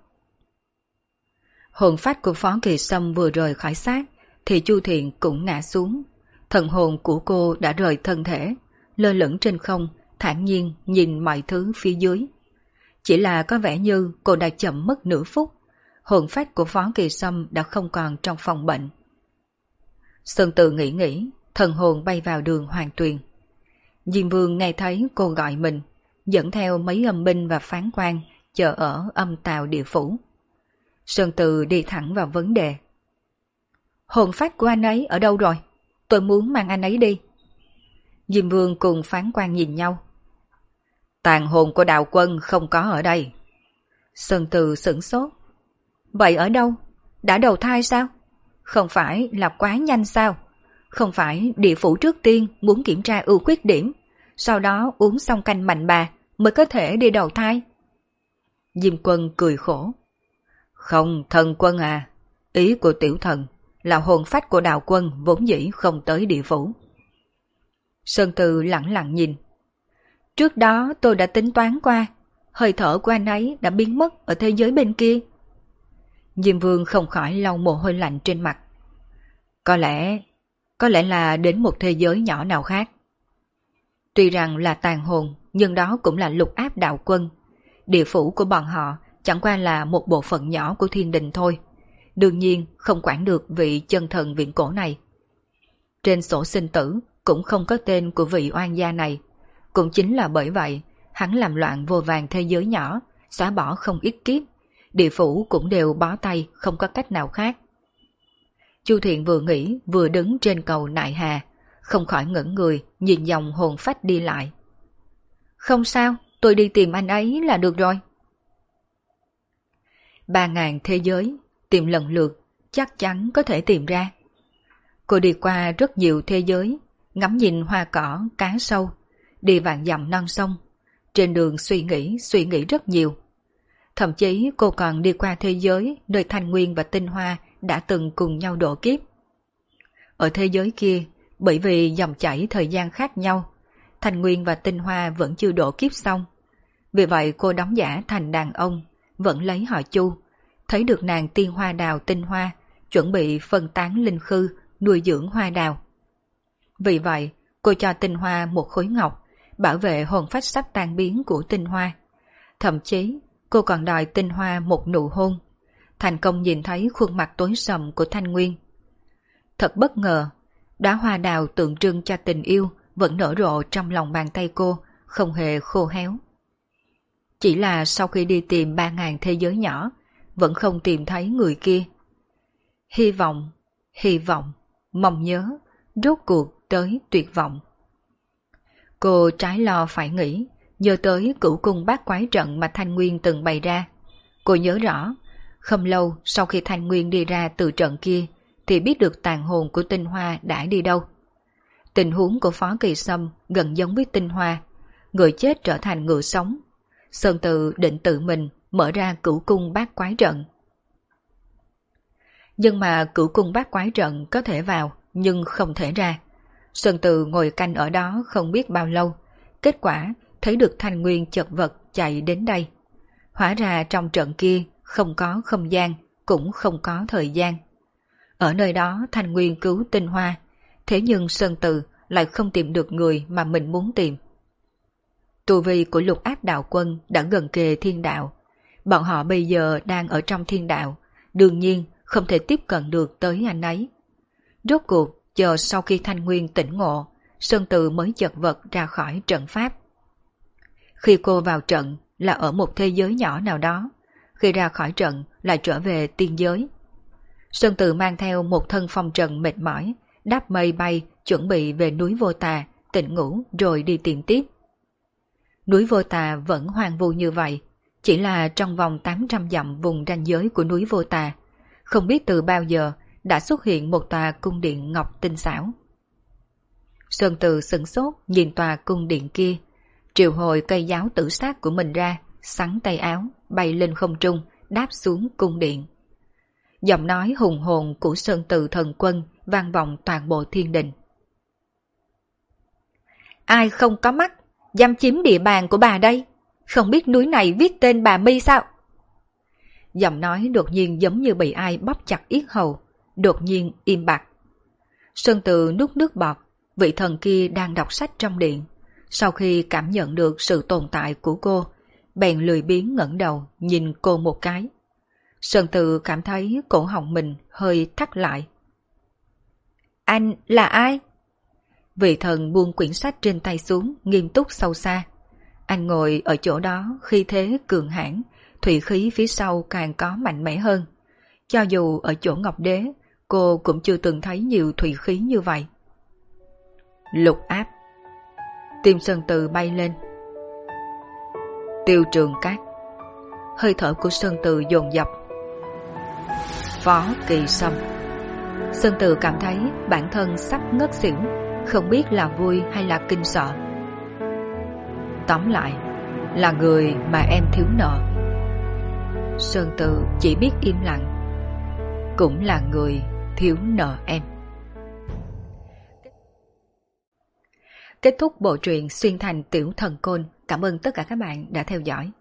Hồn phách của Phó Kỳ Sâm vừa rời khỏi xác thì Chu Thiện cũng ngã xuống. Thần hồn của cô đã rời thân thể, lơ lửng trên không, thản nhiên nhìn mọi thứ phía dưới. Chỉ là có vẻ như cô đã chậm mất nửa phút, hồn phách của Phó Kỳ Sâm đã không còn trong phòng bệnh. Sơn Tự nghĩ, thần hồn bay vào đường Hoàng Tuyền. Diêm Vương nghe thấy cô gọi mình, dẫn theo mấy âm binh và phán quan chờ ở âm tào địa phủ. Sơn Tự đi thẳng vào vấn đề. Hồn phách của anh ấy ở đâu rồi? Tôi muốn mang anh ấy đi. Diêm Vương cùng phán quan nhìn nhau. Tàn hồn của Đạo Quân không có ở đây. Sơn Tự sửng sốt. Vậy ở đâu? Đã đầu thai sao? Không phải là quá nhanh sao? Không phải địa phủ trước tiên muốn kiểm tra ưu khuyết điểm, sau đó uống xong canh mạnh bà mới có thể đi đầu thai? Diêm Quân cười khổ. Không, thần quân à, ý của tiểu thần là hồn phách của Đạo Quân vốn dĩ không tới địa phủ. Sơn Từ lặng lặng nhìn. Trước đó tôi đã tính toán qua, hơi thở của anh ấy đã biến mất ở thế giới bên kia. Diêm Vương không khỏi lau mồ hôi lạnh trên mặt. Có lẽ là đến một thế giới nhỏ nào khác. Tuy rằng là tàn hồn, nhưng đó cũng là lục áp Đạo Quân. Địa phủ của bọn họ chẳng qua là một bộ phận nhỏ của thiên đình thôi. Đương nhiên không quản được vị chân thần viễn cổ này. Trên sổ sinh tử cũng không có tên của vị oan gia này. Cũng chính là bởi vậy, hắn làm loạn vô vàn thế giới nhỏ, xóa bỏ không ít kiếp. Địa phủ cũng đều bó tay, không có cách nào khác. Chu Thiện vừa nghĩ vừa đứng trên cầu Nại Hà, không khỏi ngẩng người nhìn dòng hồn phách đi lại. Không sao, tôi đi tìm anh ấy là được rồi. 3000 thế giới, tìm lần lượt, chắc chắn có thể tìm ra. Cô đi qua rất nhiều thế giới, ngắm nhìn hoa cỏ, cá sâu, đi vạn dặm non sông. Trên đường suy nghĩ rất nhiều. Thậm chí cô còn đi qua thế giới nơi Thanh Nguyên và Tinh Hoa đã từng cùng nhau độ kiếp. Ở thế giới kia, bởi vì dòng chảy thời gian khác nhau, Thanh Nguyên và Tinh Hoa vẫn chưa độ kiếp xong. Vì vậy cô đóng giả thành đàn ông, vẫn lấy họ Chu, thấy được nàng tiên hoa đào Tinh Hoa, chuẩn bị phân tán linh khư, nuôi dưỡng hoa đào. Vì vậy, cô cho Tinh Hoa một khối ngọc, bảo vệ hồn phách sắp tan biến của Tinh Hoa. Thậm chí, cô còn đòi Tinh Hoa một nụ hôn, thành công nhìn thấy khuôn mặt tối sầm của Thanh Nguyên. Thật bất ngờ, đóa hoa đào tượng trưng cho tình yêu vẫn nở rộ trong lòng bàn tay cô, không hề khô héo. Chỉ là sau khi đi tìm 3.000 thế giới nhỏ, vẫn không tìm thấy người kia. Hy vọng, mong nhớ, rốt cuộc tới tuyệt vọng. Cô trái lo phải nghĩ, nhớ tới cửu cung bát quái trận mà Thanh Nguyên từng bày ra. Cô nhớ rõ, không lâu sau khi Thanh Nguyên đi ra từ trận kia, thì biết được tàn hồn của Tinh Hoa đã đi đâu. Tình huống của Phó Kỳ Sâm gần giống với Tinh Hoa, người chết trở thành người sống. Sơn Từ định tự mình mở ra cửu cung bát quái trận. Nhưng mà cửu cung bát quái trận có thể vào, nhưng không thể ra. Sơn Từ ngồi canh ở đó không biết bao lâu, kết quả thấy được Thanh Nguyên chật vật chạy đến đây. Hóa ra trong trận kia không có không gian, cũng không có thời gian. Ở nơi đó Thanh Nguyên cứu Tinh Hoa, thế nhưng Sơn Từ lại không tìm được người mà mình muốn tìm. Tu vi của Lục Áp đạo quân đã gần kề thiên đạo. Bọn họ bây giờ đang ở trong thiên đạo, đương nhiên không thể tiếp cận được tới anh ấy. Rốt cuộc, chờ sau khi Thanh Nguyên tỉnh ngộ, Sơn Từ mới chật vật ra khỏi trận pháp. Khi cô vào trận là ở một thế giới nhỏ nào đó, khi ra khỏi trận lại trở về tiên giới. Sơn Từ mang theo một thân phong trần mệt mỏi, đáp mây bay, chuẩn bị về núi Vô Tà, tỉnh ngủ rồi đi tìm tiếp. Núi Vô Tà vẫn hoang vu như vậy, chỉ là trong vòng 800 dặm vùng ranh giới của núi Vô Tà, không biết từ bao giờ đã xuất hiện một tòa cung điện ngọc tinh xảo. Sơn Từ sửng sốt nhìn tòa cung điện kia, triệu hồi cây giáo tử sát của mình ra, xắn tay áo, bay lên không trung, đáp xuống cung điện. Giọng nói hùng hồn của Sơn Từ thần quân vang vọng toàn bộ thiên đình. Ai không có mắt, dám chiếm địa bàn của bà đây? Không biết núi này viết tên bà Mi sao? Giọng nói đột nhiên giống như bị ai bóp chặt yết hầu, đột nhiên im bặt. Sơn Từ nuốt nước bọt, vị thần kia đang đọc sách trong điện. Sau khi cảm nhận được sự tồn tại của cô, bèn lười biếng ngẩng đầu nhìn cô một cái. Sơn Từ cảm thấy cổ họng mình hơi thắt lại. Anh là ai? Vị thần buông quyển sách trên tay xuống, nghiêm túc sâu xa. Anh ngồi ở chỗ đó khí thế cường hãn, thủy khí phía sau càng có mạnh mẽ hơn. Cho dù ở chỗ Ngọc Đế, cô cũng chưa từng thấy nhiều thủy khí như vậy. Lục Áp. Tim Sơn Từ bay lên. Tiêu Trường Cát. Hơi thở của Sơn Từ dồn dập. Phó Kỳ Sâm. Sơn Từ cảm thấy bản thân sắp ngất xỉu, không biết là vui hay là kinh sợ. Tóm lại, là người mà em thiếu nợ. Sơn Từ chỉ biết im lặng. Cũng là người thiếu nợ em. Kết thúc bộ truyện Xuyên Thành Tiểu Thần Côn. Cảm ơn tất cả các bạn đã theo dõi.